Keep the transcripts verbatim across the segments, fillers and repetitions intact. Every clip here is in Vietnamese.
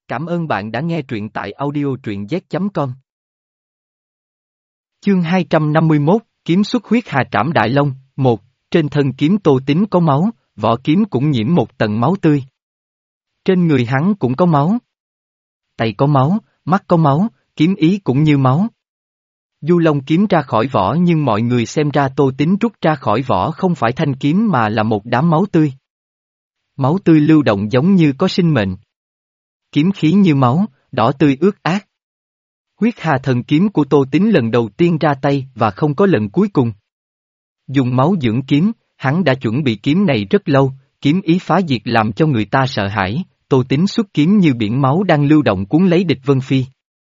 Cảm ơn bạn đã nghe truyện tại audio truyện z chấm com. Chương hai trăm năm mươi mốt, Kiếm xuất huyết hà trảm đại long, một, trên thân kiếm Tô Tín có máu, vỏ kiếm cũng nhiễm một tầng máu tươi. Trên người hắn cũng có máu. Tay có máu, mắt có máu, kiếm ý cũng như máu. Du Long kiếm ra khỏi vỏ nhưng mọi người xem ra Tô Tín rút ra khỏi vỏ không phải thanh kiếm mà là một đám máu tươi. Máu tươi lưu động giống như có sinh mệnh. Kiếm khí như máu, đỏ tươi ướt át. Huyết hà thần kiếm của Tô Tín lần đầu tiên ra tay và không có lần cuối cùng. Dùng máu dưỡng kiếm, hắn đã chuẩn bị kiếm này rất lâu, kiếm ý phá diệt làm cho người ta sợ hãi, Tô Tín xuất kiếm như biển máu đang lưu động cuốn lấy địch Vân Phi.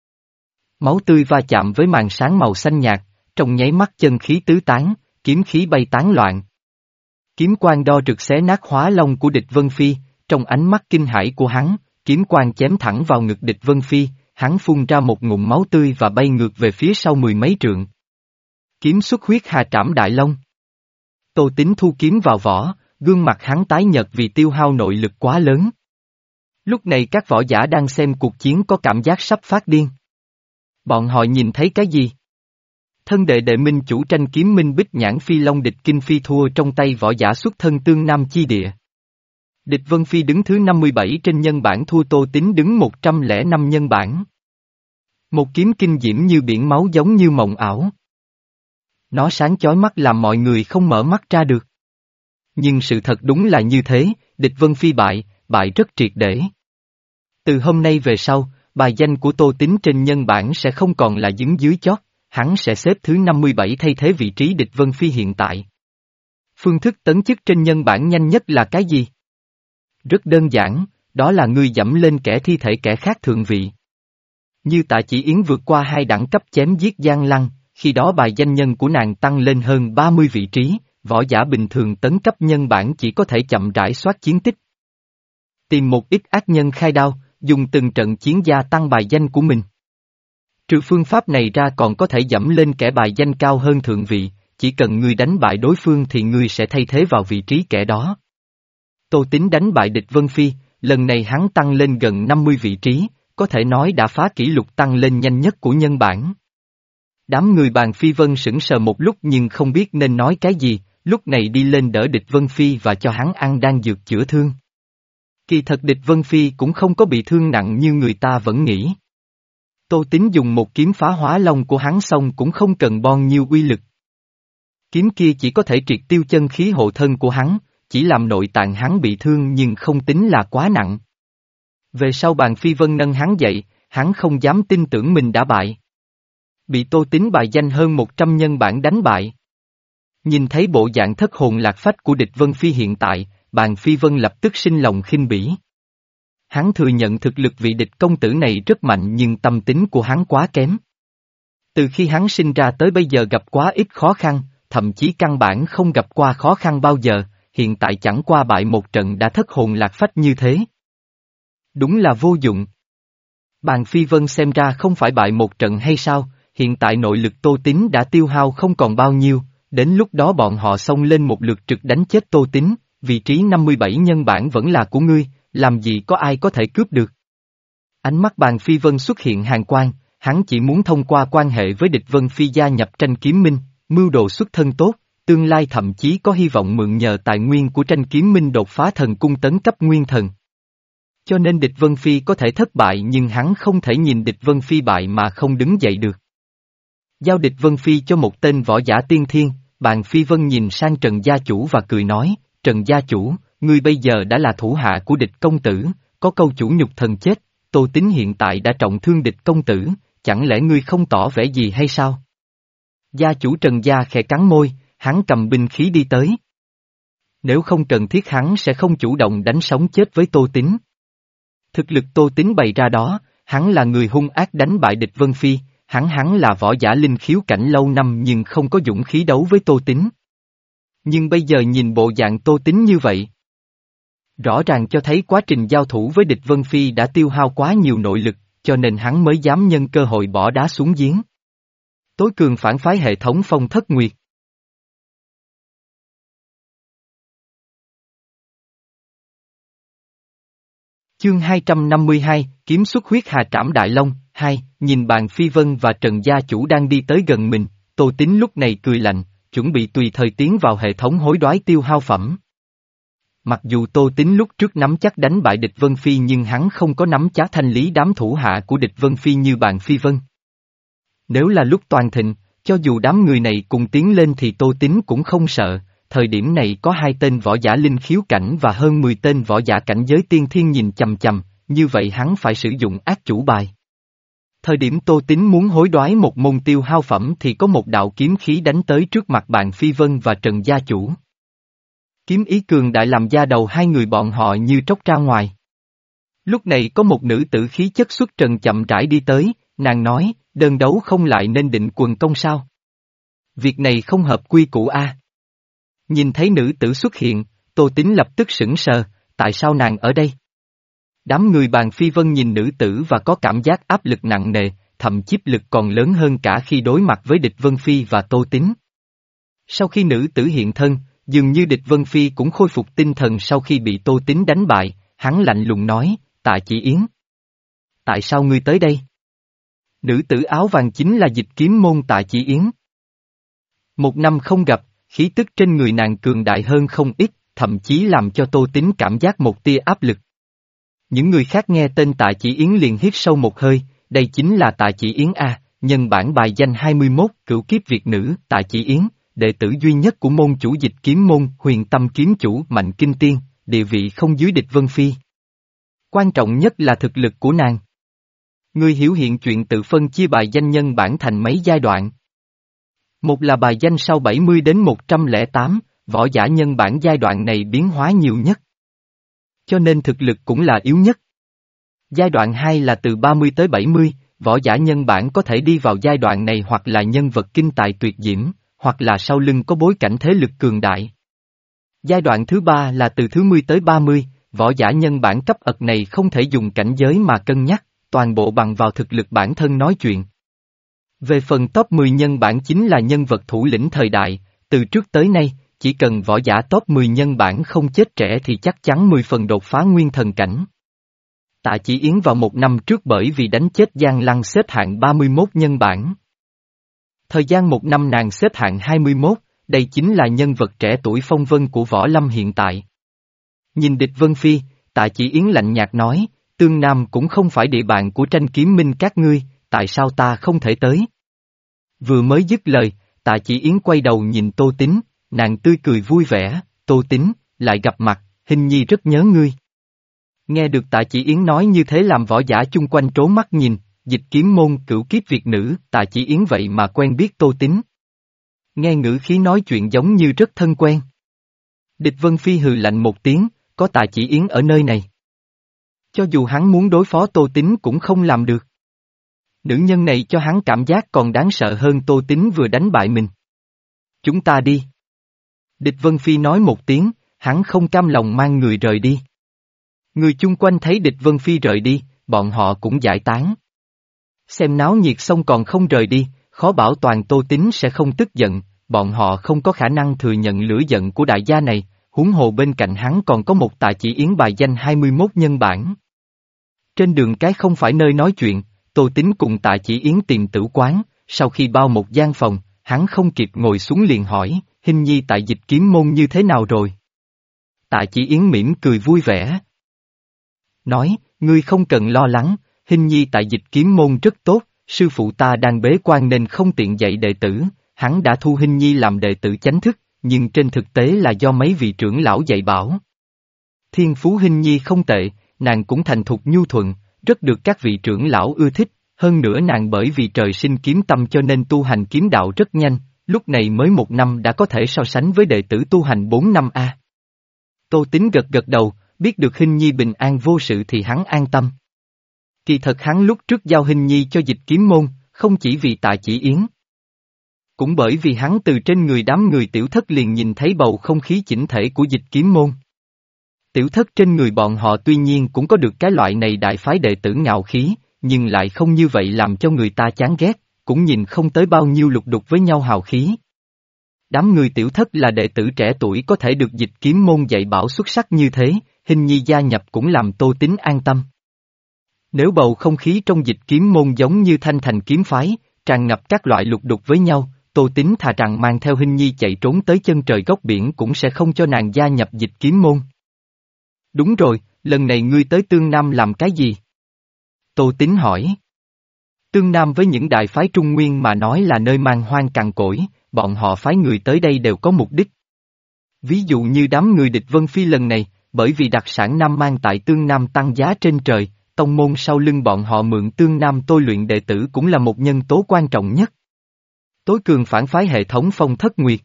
Máu tươi va chạm với màn sáng màu xanh nhạt, trong nháy mắt chân khí tứ tán, kiếm khí bay tán loạn. Kiếm quang đo rực xé nát hóa long của địch Vân Phi, trong ánh mắt kinh hãi của hắn, kiếm quang chém thẳng vào ngực địch Vân Phi, hắn phun ra một ngụm máu tươi và bay ngược về phía sau mười mấy trượng. Kiếm xuất huyết hà trảm đại long. Tô Tín thu kiếm vào vỏ, gương mặt hắn tái nhợt vì tiêu hao nội lực quá lớn. Lúc này các võ giả đang xem cuộc chiến có cảm giác sắp phát điên. Bọn họ nhìn thấy cái gì? Thân đệ đệ minh chủ tranh kiếm minh bích nhãn phi long địch kinh phi thua trong tay võ giả xuất thân tương nam chi địa. Địch Vân Phi đứng thứ năm mươi bảy trên nhân bảng thua Tô Tín đứng một trăm lẻ năm nhân bảng. Một kiếm kinh diễm như biển máu giống như mộng ảo. Nó sáng chói mắt làm mọi người không mở mắt ra được. Nhưng sự thật đúng là như thế, địch Vân Phi bại, bại rất triệt để. Từ hôm nay về sau, bài danh của Tô Tín trên nhân bảng sẽ không còn là đứng dưới chót, hắn sẽ xếp thứ năm mươi bảy thay thế vị trí địch Vân Phi hiện tại. Phương thức tấn chức trên nhân bảng nhanh nhất là cái gì? Rất đơn giản, đó là ngươi dẫm lên kẻ thi thể kẻ khác thượng vị. Như Tạ Chỉ Yến vượt qua hai đẳng cấp chém giết Giang Lăng, khi đó bài danh nhân của nàng tăng lên hơn ba mươi vị trí, võ giả bình thường tấn cấp nhân bảng chỉ có thể chậm rãi soát chiến tích. Tìm một ít ác nhân khai đao, dùng từng trận chiến gia tăng bài danh của mình. Trừ phương pháp này ra còn có thể dẫm lên kẻ bài danh cao hơn thượng vị, chỉ cần ngươi đánh bại đối phương thì ngươi sẽ thay thế vào vị trí kẻ đó. Tô Tín đánh bại địch Vân Phi, lần này hắn tăng lên gần năm mươi vị trí, có thể nói đã phá kỷ lục tăng lên nhanh nhất của nhân bảng. Đám người bàn Phi Vân sững sờ một lúc nhưng không biết nên nói cái gì, lúc này đi lên đỡ địch Vân Phi và cho hắn ăn đan dược chữa thương. Kỳ thật địch Vân Phi cũng không có bị thương nặng như người ta vẫn nghĩ. Tô Tín dùng một kiếm phá hóa long của hắn xong cũng không cần bon nhiêu uy lực. Kiếm kia chỉ có thể triệt tiêu chân khí hộ thân của hắn, chỉ làm nội tạng hắn bị thương nhưng không tính là quá nặng. Về sau bàn Phi Vân nâng hắn dậy, hắn không dám tin tưởng mình đã bại. Bị Tô Tín bài danh hơn một trăm nhân bảng đánh bại. Nhìn thấy bộ dạng thất hồn lạc phách của địch Vân Phi hiện tại, bàn Phi Vân lập tức sinh lòng khinh bỉ. Hắn thừa nhận thực lực vị địch công tử này rất mạnh nhưng tâm tính của hắn quá kém. Từ khi hắn sinh ra tới bây giờ gặp quá ít khó khăn, thậm chí căn bản không gặp qua khó khăn bao giờ, hiện tại chẳng qua bại một trận đã thất hồn lạc phách như thế. Đúng là vô dụng. Bàn Phi Vân xem ra không phải bại một trận hay sao, hiện tại nội lực Tô Tín đã tiêu hao không còn bao nhiêu, đến lúc đó bọn họ xông lên một lượt trực đánh chết Tô Tín, vị trí năm mươi bảy nhân bảng vẫn là của ngươi, làm gì có ai có thể cướp được. Ánh mắt bàn Phi Vân xuất hiện hàn quang, hắn chỉ muốn thông qua quan hệ với địch Vân Phi gia nhập tranh kiếm minh, mưu đồ xuất thân tốt, tương lai thậm chí có hy vọng mượn nhờ tài nguyên của tranh kiếm minh đột phá thần cung tấn cấp nguyên thần. Cho nên địch Vân Phi có thể thất bại nhưng hắn không thể nhìn địch Vân Phi bại mà không đứng dậy được. Giao địch Vân Phi cho một tên võ giả tiên thiên, bàn Phi Vân nhìn sang Trần gia chủ và cười nói, Trần gia chủ, ngươi bây giờ đã là thủ hạ của địch công tử, có câu chủ nhục thần chết, Tô Tín hiện tại đã trọng thương địch công tử, chẳng lẽ ngươi không tỏ vẻ gì hay sao? Gia chủ Trần gia khẽ cắn môi, hắn cầm binh khí đi tới. Nếu không cần thiết hắn sẽ không chủ động đánh sống chết với Tô Tín. Thực lực Tô Tín bày ra đó, hắn là người hung ác đánh bại địch Vân Phi, hắn hắn là võ giả linh khiếu cảnh lâu năm nhưng không có dũng khí đấu với Tô Tín. Nhưng bây giờ nhìn bộ dạng Tô Tín như vậy, rõ ràng cho thấy quá trình giao thủ với địch Vân Phi đã tiêu hao quá nhiều nội lực, cho nên hắn mới dám nhân cơ hội bỏ đá xuống giếng. Tối cường phản phái hệ thống Phong Thất Nguyệt. Chương hai trăm năm mươi hai, kiếm xuất huyết hà trảm đại long, hai, nhìn bàn phi vân và Trần gia chủ đang đi tới gần mình, Tô Tín lúc này cười lạnh, chuẩn bị tùy thời tiến vào hệ thống hối đoái tiêu hao phẩm. Mặc dù Tô Tín lúc trước nắm chắc đánh bại địch Vân Phi nhưng hắn không có nắm chắc thanh lý đám thủ hạ của địch Vân Phi như bàn phi vân. Nếu là lúc toàn thịnh, cho dù đám người này cùng tiến lên thì Tô Tín cũng không sợ, thời điểm này có hai tên võ giả linh khiếu cảnh và hơn mười tên võ giả cảnh giới tiên thiên nhìn chằm chằm, như vậy hắn phải sử dụng ác chủ bài. Thời điểm Tô Tín muốn hối đoái một môn tiêu hao phẩm thì có một đạo kiếm khí đánh tới trước mặt bàn phi vân và Trần gia chủ. Kiếm ý cường đại làm da đầu hai người bọn họ như tróc ra ngoài. Lúc này có một nữ tử khí chất xuất trần chậm rãi đi tới, nàng nói, đơn đấu không lại nên định quần công sao? Việc này không hợp quy củ a. Nhìn thấy nữ tử xuất hiện, Tô Tín lập tức sững sờ, tại sao nàng ở đây? Đám người bàn phi vân nhìn nữ tử và có cảm giác áp lực nặng nề, thậm chí lực còn lớn hơn cả khi đối mặt với địch Vân Phi và Tô Tín. Sau khi nữ tử hiện thân, dường như địch Vân Phi cũng khôi phục tinh thần sau khi bị Tô Tín đánh bại, hắn lạnh lùng nói, Tạ Chỉ Yến. Tại sao ngươi tới đây? Nữ tử áo vàng chính là Dịch Kiếm môn Tạ Chỉ Yến. Một năm không gặp, khí tức trên người nàng cường đại hơn không ít, thậm chí làm cho Tô Tín cảm giác một tia áp lực. Những người khác nghe tên Tạ Chỉ Yến liền hít sâu một hơi, đây chính là Tạ Chỉ Yến A, nhân bản bài danh hai mươi mốt cửu kiếp Việt nữ Tạ Chỉ Yến, đệ tử duy nhất của môn chủ Dịch Kiếm môn Huyền Tâm kiếm chủ Mạnh Kinh Tiên, địa vị không dưới địch Vân Phi. Quan trọng nhất là thực lực của nàng. Ngươi hiểu hiện chuyện tự phân chia bài danh nhân bản thành mấy giai đoạn. Một là bài danh sau bảy mươi đến một trăm lẻ tám, võ giả nhân bản giai đoạn này biến hóa nhiều nhất. Cho nên thực lực cũng là yếu nhất. Giai đoạn hai là từ ba mươi tới bảy mươi, võ giả nhân bản có thể đi vào giai đoạn này hoặc là nhân vật kinh tài tuyệt diễm, hoặc là sau lưng có bối cảnh thế lực cường đại. Giai đoạn thứ ba là từ thứ mười tới ba mươi, võ giả nhân bản cấp ậc này không thể dùng cảnh giới mà cân nhắc, toàn bộ bằng vào thực lực bản thân nói chuyện. Về phần top mười nhân bản chính là nhân vật thủ lĩnh thời đại, từ trước tới nay, chỉ cần võ giả top mười nhân bản không chết trẻ thì chắc chắn mười phần đột phá nguyên thần cảnh. Tạ Chỉ Yến vào một năm trước bởi vì đánh chết Giang Lăng xếp hạng ba mươi mốt nhân bản. Thời gian một năm nàng xếp hạng hai mươi mốt, đây chính là nhân vật trẻ tuổi phong vân của võ lâm hiện tại. Nhìn địch Vân Phi, Tạ Chỉ Yến lạnh nhạt nói, Tương Nam cũng không phải địa bàn của tranh kiếm minh các ngươi, tại sao ta không thể tới? Vừa mới dứt lời, Tạ Chỉ Yến quay đầu nhìn Tô Tín, nàng tươi cười vui vẻ, Tô Tín, lại gặp mặt, Hình Nhi rất nhớ ngươi. Nghe được Tạ Chỉ Yến nói như thế làm võ giả chung quanh trố mắt nhìn, Dịch Kiếm môn cửu kiếp Việt nữ, Tạ Chỉ Yến vậy mà quen biết Tô Tín. Nghe ngữ khí nói chuyện giống như rất thân quen. Địch Vân Phi hừ lạnh một tiếng, có Tạ Chỉ Yến ở nơi này. Cho dù hắn muốn đối phó Tô Tín cũng không làm được. Nữ nhân này cho hắn cảm giác còn đáng sợ hơn Tô Tín vừa đánh bại mình. Chúng ta đi. Địch Vân Phi nói một tiếng, hắn không cam lòng mang người rời đi. Người chung quanh thấy địch Vân Phi rời đi, bọn họ cũng giải tán. Xem náo nhiệt xong còn không rời đi, khó bảo toàn Tô Tín sẽ không tức giận, bọn họ không có khả năng thừa nhận lửa giận của đại gia này, huống hồ bên cạnh hắn còn có một Tạ Chỉ Yến bài danh hai mươi mốt nhân bản. Trên đường cái không phải nơi nói chuyện, Tô Tín cùng Tạ Chỉ Yến tìm tử quán, sau khi bao một gian phòng, hắn không kịp ngồi xuống liền hỏi, Hình Nhi tại Dịch Kiếm môn như thế nào rồi? Tạ Chỉ Yến mỉm cười vui vẻ. Nói, ngươi không cần lo lắng, Hình Nhi tại Dịch Kiếm môn rất tốt, sư phụ ta đang bế quan nên không tiện dạy đệ tử, hắn đã thu Hình Nhi làm đệ tử chánh thức, nhưng trên thực tế là do mấy vị trưởng lão dạy bảo. Thiên phú Hình Nhi không tệ, nàng cũng thành thục nhu thuận, rất được các vị trưởng lão ưa thích, hơn nữa nàng bởi vì trời sinh kiếm tâm cho nên tu hành kiếm đạo rất nhanh, lúc này mới một năm đã có thể so sánh với đệ tử tu hành bốn năm a. Tô Tín gật gật đầu, biết được Hình Nhi bình an vô sự thì hắn an tâm. Kỳ thật hắn lúc trước giao Hình Nhi cho Dịch Kiếm môn, không chỉ vì Tạ Chỉ Yến. Cũng bởi vì hắn từ trên người đám người tiểu thất liền nhìn thấy bầu không khí chỉnh thể của Dịch Kiếm môn. Tiểu thất trên người bọn họ tuy nhiên cũng có được cái loại này đại phái đệ tử ngạo khí, nhưng lại không như vậy làm cho người ta chán ghét, cũng nhìn không tới bao nhiêu lục đục với nhau hào khí. Đám người tiểu thất là đệ tử trẻ tuổi có thể được Dịch Kiếm môn dạy bảo xuất sắc như thế, Hình nhi gia nhập cũng làm Tô Tín an tâm. Nếu bầu không khí trong dịch kiếm môn giống như Thanh Thành kiếm phái, tràn ngập các loại lục đục với nhau, Tô Tín thà rằng mang theo Hình nhi chạy trốn tới chân trời góc biển cũng sẽ không cho nàng gia nhập dịch kiếm môn. Đúng rồi, lần này ngươi tới Tương Nam làm cái gì? Tô Tín hỏi. Tương Nam với những đại phái Trung Nguyên mà nói là nơi man hoang cằn cỗi, bọn họ phái người tới đây đều có mục đích. Ví dụ như đám người địch Vân Phi lần này, bởi vì đặc sản Nam Mang tại Tương Nam tăng giá trên trời, tông môn sau lưng bọn họ mượn Tương Nam tôi luyện đệ tử cũng là một nhân tố quan trọng nhất. Tối cường phản phái hệ thống Phong Thất Nguyệt.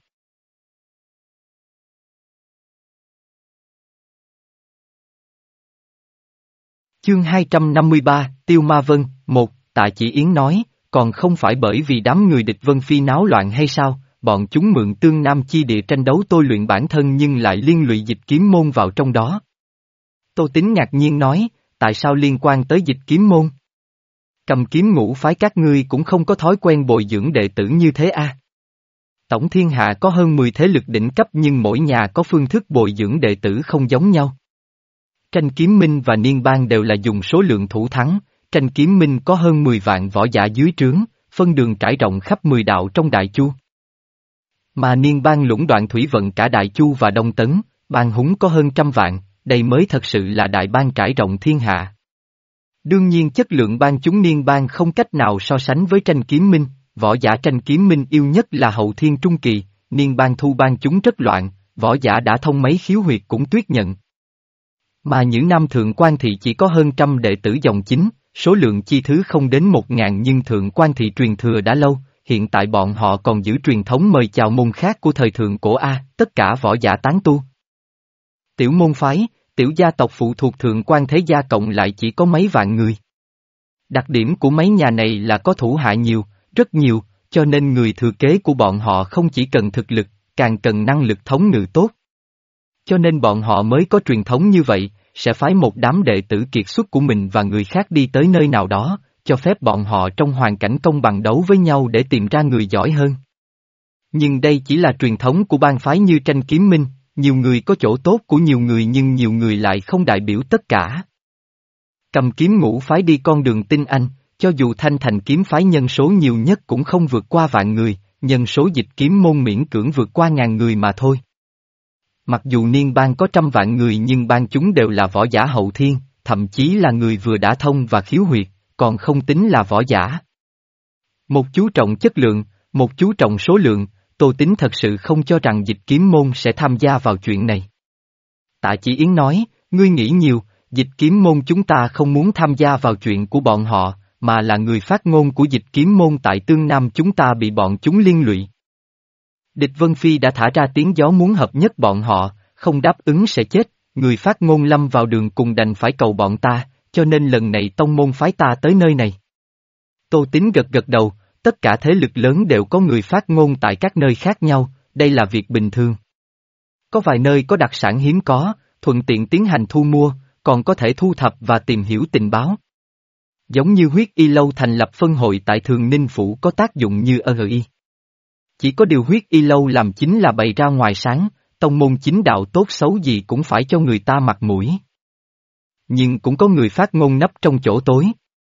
Chương hai trăm năm mươi ba, Tiêu Ma Vân, một, Tạ Chỉ Yến nói, còn không phải bởi vì đám người địch Vân Phi náo loạn hay sao, bọn chúng mượn Tương Nam chi địa tranh đấu tôi luyện bản thân nhưng lại liên lụy dịch kiếm môn vào trong đó. Tô Tín ngạc nhiên nói, tại sao liên quan tới dịch kiếm môn? Cầm kiếm ngũ phái các ngươi cũng không có thói quen bồi dưỡng đệ tử như thế à? Tổng thiên hạ có hơn mười thế lực đỉnh cấp nhưng mỗi nhà có phương thức bồi dưỡng đệ tử không giống nhau. Tranh Kiếm Minh và Niên Bang đều là dùng số lượng thủ thắng, Tranh Kiếm Minh có hơn mười vạn võ giả dưới trướng, phân đường trải rộng khắp mười đạo trong Đại Chu. Mà Niên Bang lũng đoạn thủy vận cả Đại Chu và Đông Tấn, bang húng có hơn trăm vạn, đây mới thật sự là đại bang trải rộng thiên hạ. Đương nhiên chất lượng bang chúng Niên Bang không cách nào so sánh với Tranh Kiếm Minh, võ giả Tranh Kiếm Minh yêu nhất là hậu thiên trung kỳ, Niên Bang thu bang chúng rất loạn, võ giả đã thông mấy khiếu huyệt cũng tuyết nhận. Mà những năm thượng quan thị chỉ có hơn trăm đệ tử dòng chính, số lượng chi thứ không đến một ngàn nhưng thượng quan thị truyền thừa đã lâu, hiện tại bọn họ còn giữ truyền thống mời chào môn khác của thời thượng cổ A, tất cả võ giả tán tu. Tiểu môn phái, tiểu gia tộc phụ thuộc thượng quan thế gia cộng lại chỉ có mấy vạn người. Đặc điểm của mấy nhà này là có thủ hạ nhiều, rất nhiều, cho nên người thừa kế của bọn họ không chỉ cần thực lực, càng cần năng lực thống ngự tốt. Cho nên bọn họ mới có truyền thống như vậy, sẽ phái một đám đệ tử kiệt xuất của mình và người khác đi tới nơi nào đó, cho phép bọn họ trong hoàn cảnh công bằng đấu với nhau để tìm ra người giỏi hơn. Nhưng đây chỉ là truyền thống của bang phái như Tranh Kiếm Minh, nhiều người có chỗ tốt của nhiều người nhưng nhiều người lại không đại biểu tất cả. Cầm kiếm ngũ phái đi con đường tinh anh, cho dù Thanh Thành kiếm phái nhân số nhiều nhất cũng không vượt qua vạn người, nhân số dịch kiếm môn miễn cưỡng vượt qua ngàn người mà thôi. Mặc dù Niên Bang có trăm vạn người nhưng bang chúng đều là võ giả hậu thiên, thậm chí là người vừa đã thông và khiếu huyệt, còn không tính là võ giả. Một chú trọng chất lượng, một chú trọng số lượng, Tô Tín thật sự không cho rằng dịch kiếm môn sẽ tham gia vào chuyện này. Tạ Chỉ Yến nói, ngươi nghĩ nhiều, dịch kiếm môn chúng ta không muốn tham gia vào chuyện của bọn họ, mà là người phát ngôn của dịch kiếm môn tại Tương Nam chúng ta bị bọn chúng liên lụy. Địch Vân Phi đã thả ra tiếng gió muốn hợp nhất bọn họ, không đáp ứng sẽ chết, người phát ngôn lâm vào đường cùng đành phải cầu bọn ta, cho nên lần này tông môn phái ta tới nơi này. Tô Tín gật gật đầu, tất cả thế lực lớn đều có người phát ngôn tại các nơi khác nhau, đây là việc bình thường. Có vài nơi có đặc sản hiếm có, thuận tiện tiến hành thu mua, còn có thể thu thập và tìm hiểu tình báo. Giống như huyết y lâu thành lập phân hội tại Thường Ninh Phủ có tác dụng như ơ y. Chỉ có điều huyết y lâu làm chính là bày ra ngoài sáng, tông môn chính đạo tốt xấu gì cũng phải cho người ta mặt mũi. Nhưng cũng có người phát ngôn nấp trong chỗ tối.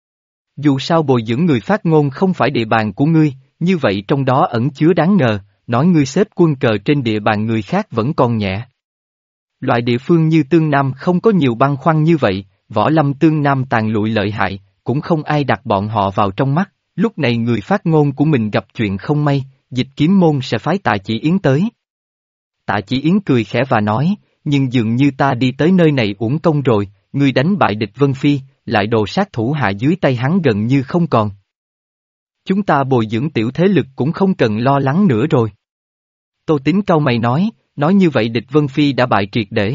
Dù sao bồi dưỡng người phát ngôn không phải địa bàn của ngươi, như vậy trong đó ẩn chứa đáng ngờ, nói ngươi xếp quân cờ trên địa bàn người khác vẫn còn nhẹ. Loại địa phương như Tương Nam không có nhiều băn khoăn như vậy, võ lâm Tương Nam tàn lụi lợi hại, cũng không ai đặt bọn họ vào trong mắt, lúc này người phát ngôn của mình gặp chuyện không may, dịch kiếm môn sẽ phái Tạ Chỉ Yến tới. Tạ Chỉ Yến cười khẽ và nói, nhưng dường như ta đi tới nơi này uổng công rồi, ngươi đánh bại địch Vân Phi, lại đồ sát thủ hạ dưới tay hắn gần như không còn. Chúng ta bồi dưỡng tiểu thế lực cũng không cần lo lắng nữa rồi. Tô Tín cau mày nói, nói như vậy địch Vân Phi đã bại triệt để.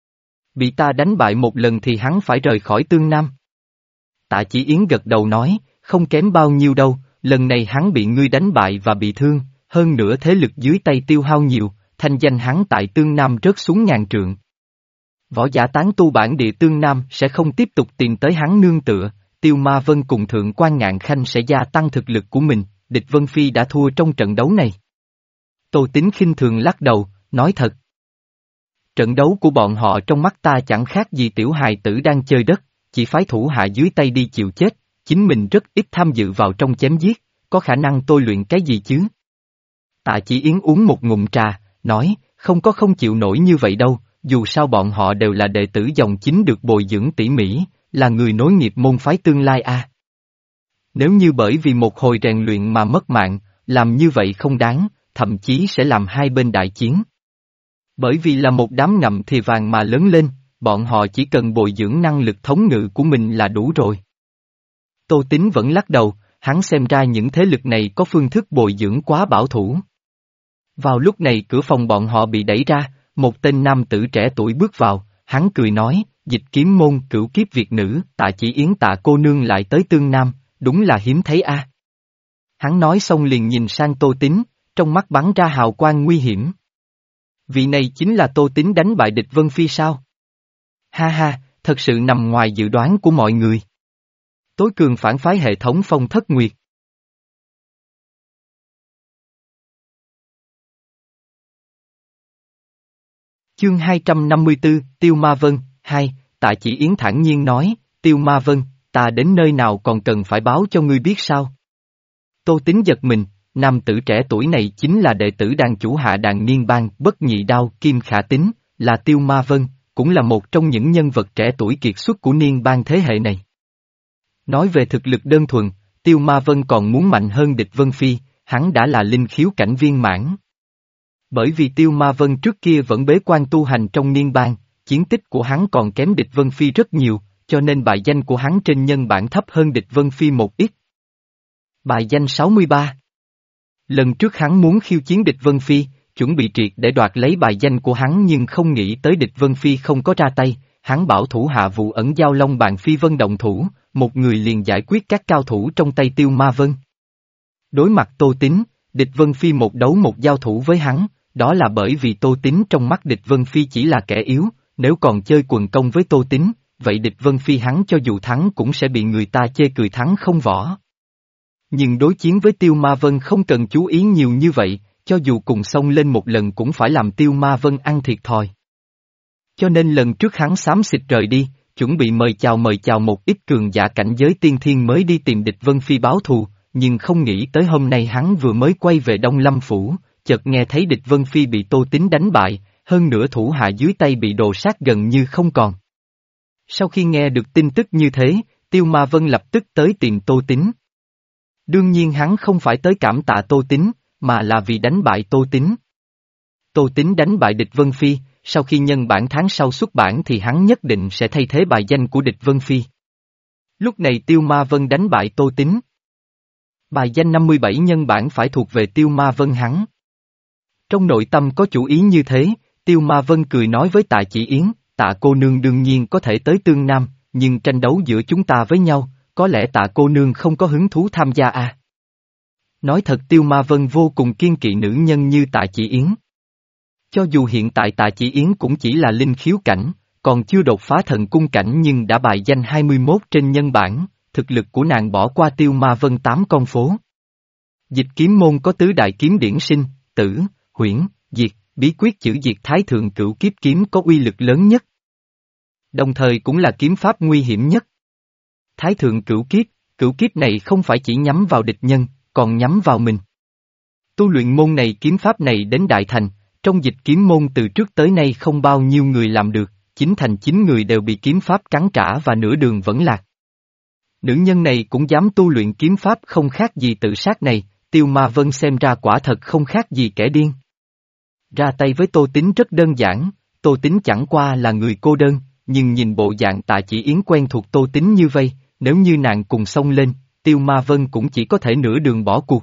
Bị ta đánh bại một lần thì hắn phải rời khỏi Tương Nam. Tạ Chỉ Yến gật đầu nói, không kém bao nhiêu đâu, lần này hắn bị ngươi đánh bại và bị thương, hơn nữa thế lực dưới tay tiêu hao nhiều, thanh danh hắn tại Tương Nam rớt xuống ngàn trượng. Võ giả tán tu bản địa Tương Nam sẽ không tiếp tục tìm tới hắn nương tựa, Tiêu Ma Vân cùng Thượng quan Ngạn Khanh sẽ gia tăng thực lực của mình, địch Vân Phi đã thua trong trận đấu này. Tô Tín khinh thường lắc đầu, nói thật. Trận đấu của bọn họ trong mắt ta chẳng khác gì tiểu hài tử đang chơi đất, chỉ phái thủ hạ dưới tay đi chịu chết, chính mình rất ít tham dự vào trong chém giết, có khả năng tôi luyện cái gì chứ? Tạ Chỉ Yến uống một ngụm trà, nói, không có không chịu nổi như vậy đâu, dù sao bọn họ đều là đệ tử dòng chính được bồi dưỡng tỉ mỉ, là người nối nghiệp môn phái tương lai a. Nếu như bởi vì một hồi rèn luyện mà mất mạng, làm như vậy không đáng, thậm chí sẽ làm hai bên đại chiến. Bởi vì là một đám ngậm thì vàng mà lớn lên, bọn họ chỉ cần bồi dưỡng năng lực thống ngự của mình là đủ rồi. Tô Tín vẫn lắc đầu, hắn xem ra những thế lực này có phương thức bồi dưỡng quá bảo thủ. Vào lúc này cửa phòng bọn họ bị đẩy ra, một tên nam tử trẻ tuổi bước vào, hắn cười nói, Dịch Kiếm môn cửu kiếp Việt nữ, Tạ Chỉ Yến Tạ cô nương lại tới Tương Nam, đúng là hiếm thấy a. Hắn nói xong liền nhìn sang Tô Tín, trong mắt bắn ra hào quang nguy hiểm. Vị này chính là Tô Tín đánh bại địch Vân Phi sao? Ha ha, thật sự nằm ngoài dự đoán của mọi người. Tối cường phản phái hệ thống Phong Thất Nguyệt. Chương hai trăm năm mươi tư, Tiêu Ma Vân, hai, Tạ Chỉ Yến thản nhiên nói, Tiêu Ma Vân, ta đến nơi nào còn cần phải báo cho ngươi biết sao? Tô Tín giật mình, nam tử trẻ tuổi này chính là đệ tử đàn chủ hạ đàn niên bang bất nhị đao Kim Khả Tín, là Tiêu Ma Vân, cũng là một trong những nhân vật trẻ tuổi kiệt xuất của niên bang thế hệ này. Nói về thực lực đơn thuần, Tiêu Ma Vân còn muốn mạnh hơn địch Vân Phi, hắn đã là linh khiếu cảnh viên mãn. Bởi vì Tiêu Ma Vân trước kia vẫn bế quan tu hành trong niên bang, chiến tích của hắn còn kém địch Vân Phi rất nhiều, cho nên bài danh của hắn trên nhân bản thấp hơn địch Vân Phi một ít. Bài danh sáu mươi ba. Lần trước hắn muốn khiêu chiến địch Vân Phi, chuẩn bị triệt để đoạt lấy bài danh của hắn nhưng không nghĩ tới địch Vân Phi không có ra tay, hắn bảo thủ hạ vụ ẩn giao long bàn Phi Vân động thủ, một người liền giải quyết các cao thủ trong tay Tiêu Ma Vân. Đối mặt Tô Tín, địch Vân Phi một đấu một giao thủ với hắn, đó là bởi vì Tô Tín trong mắt địch Vân Phi chỉ là kẻ yếu, nếu còn chơi quần công với Tô Tín, vậy địch Vân Phi hắn cho dù thắng cũng sẽ bị người ta chê cười thắng không võ. Nhưng đối chiến với Tiêu Ma Vân không cần chú ý nhiều như vậy, cho dù cùng xông lên một lần cũng phải làm Tiêu Ma Vân ăn thiệt thòi. Cho nên lần trước hắn xám xịt rời đi, chuẩn bị mời chào mời chào một ít cường giả cảnh giới tiên thiên mới đi tìm địch Vân Phi báo thù, nhưng không nghĩ tới hôm nay hắn vừa mới quay về Đông Lâm Phủ, chợt nghe thấy địch Vân Phi bị Tô Tín đánh bại, hơn nữa thủ hạ dưới tay bị đồ sát gần như không còn. Sau khi nghe được tin tức như thế, Tiêu Ma Vân lập tức tới tìm Tô Tín. Đương nhiên hắn không phải tới cảm tạ Tô Tín, mà là vì đánh bại Tô Tín. Tô Tín đánh bại địch Vân Phi, sau khi nhân bản tháng sau xuất bản thì hắn nhất định sẽ thay thế bài danh của địch Vân Phi. Lúc này Tiêu Ma Vân đánh bại Tô Tín. Bài danh năm mươi bảy nhân bản phải thuộc về Tiêu Ma Vân hắn. Trong nội tâm có chủ ý như thế, Tiêu Ma Vân cười nói với Tạ Chỉ Yến, Tạ cô nương đương nhiên có thể tới Tương Nam, nhưng tranh đấu giữa chúng ta với nhau, có lẽ Tạ cô nương không có hứng thú tham gia à. Nói thật Tiêu Ma Vân vô cùng kiên kỵ nữ nhân như Tạ Chỉ Yến. Cho dù hiện tại Tạ Chỉ Yến cũng chỉ là linh khiếu cảnh, còn chưa đột phá thần cung cảnh nhưng đã bài danh hai mươi mốt trên nhân bản, thực lực của nàng bỏ qua Tiêu Ma Vân tám con phố. Dịch kiếm môn có tứ đại kiếm điển sinh, tử, huyễn, diệt, bí quyết chữ diệt thái thượng cửu kiếp kiếm có uy lực lớn nhất. Đồng thời cũng là kiếm pháp nguy hiểm nhất. Thái thượng cửu kiếp, cửu kiếp này không phải chỉ nhắm vào địch nhân, còn nhắm vào mình. Tu luyện môn này kiếm pháp này đến đại thành, trong dịch kiếm môn từ trước tới nay không bao nhiêu người làm được, chín thành chín người đều bị kiếm pháp cắn trả và nửa đường vẫn lạc. Nữ nhân này cũng dám tu luyện kiếm pháp không khác gì tự sát này, Tiêu Ma Vân xem ra quả thật không khác gì kẻ điên. Ra tay với Tô Tín rất đơn giản, Tô Tín chẳng qua là người cô đơn, nhưng nhìn bộ dạng Tạ Chỉ Yến quen thuộc Tô Tín như vây, nếu như nàng cùng xông lên, Tiêu Ma Vân cũng chỉ có thể nửa đường bỏ cuộc.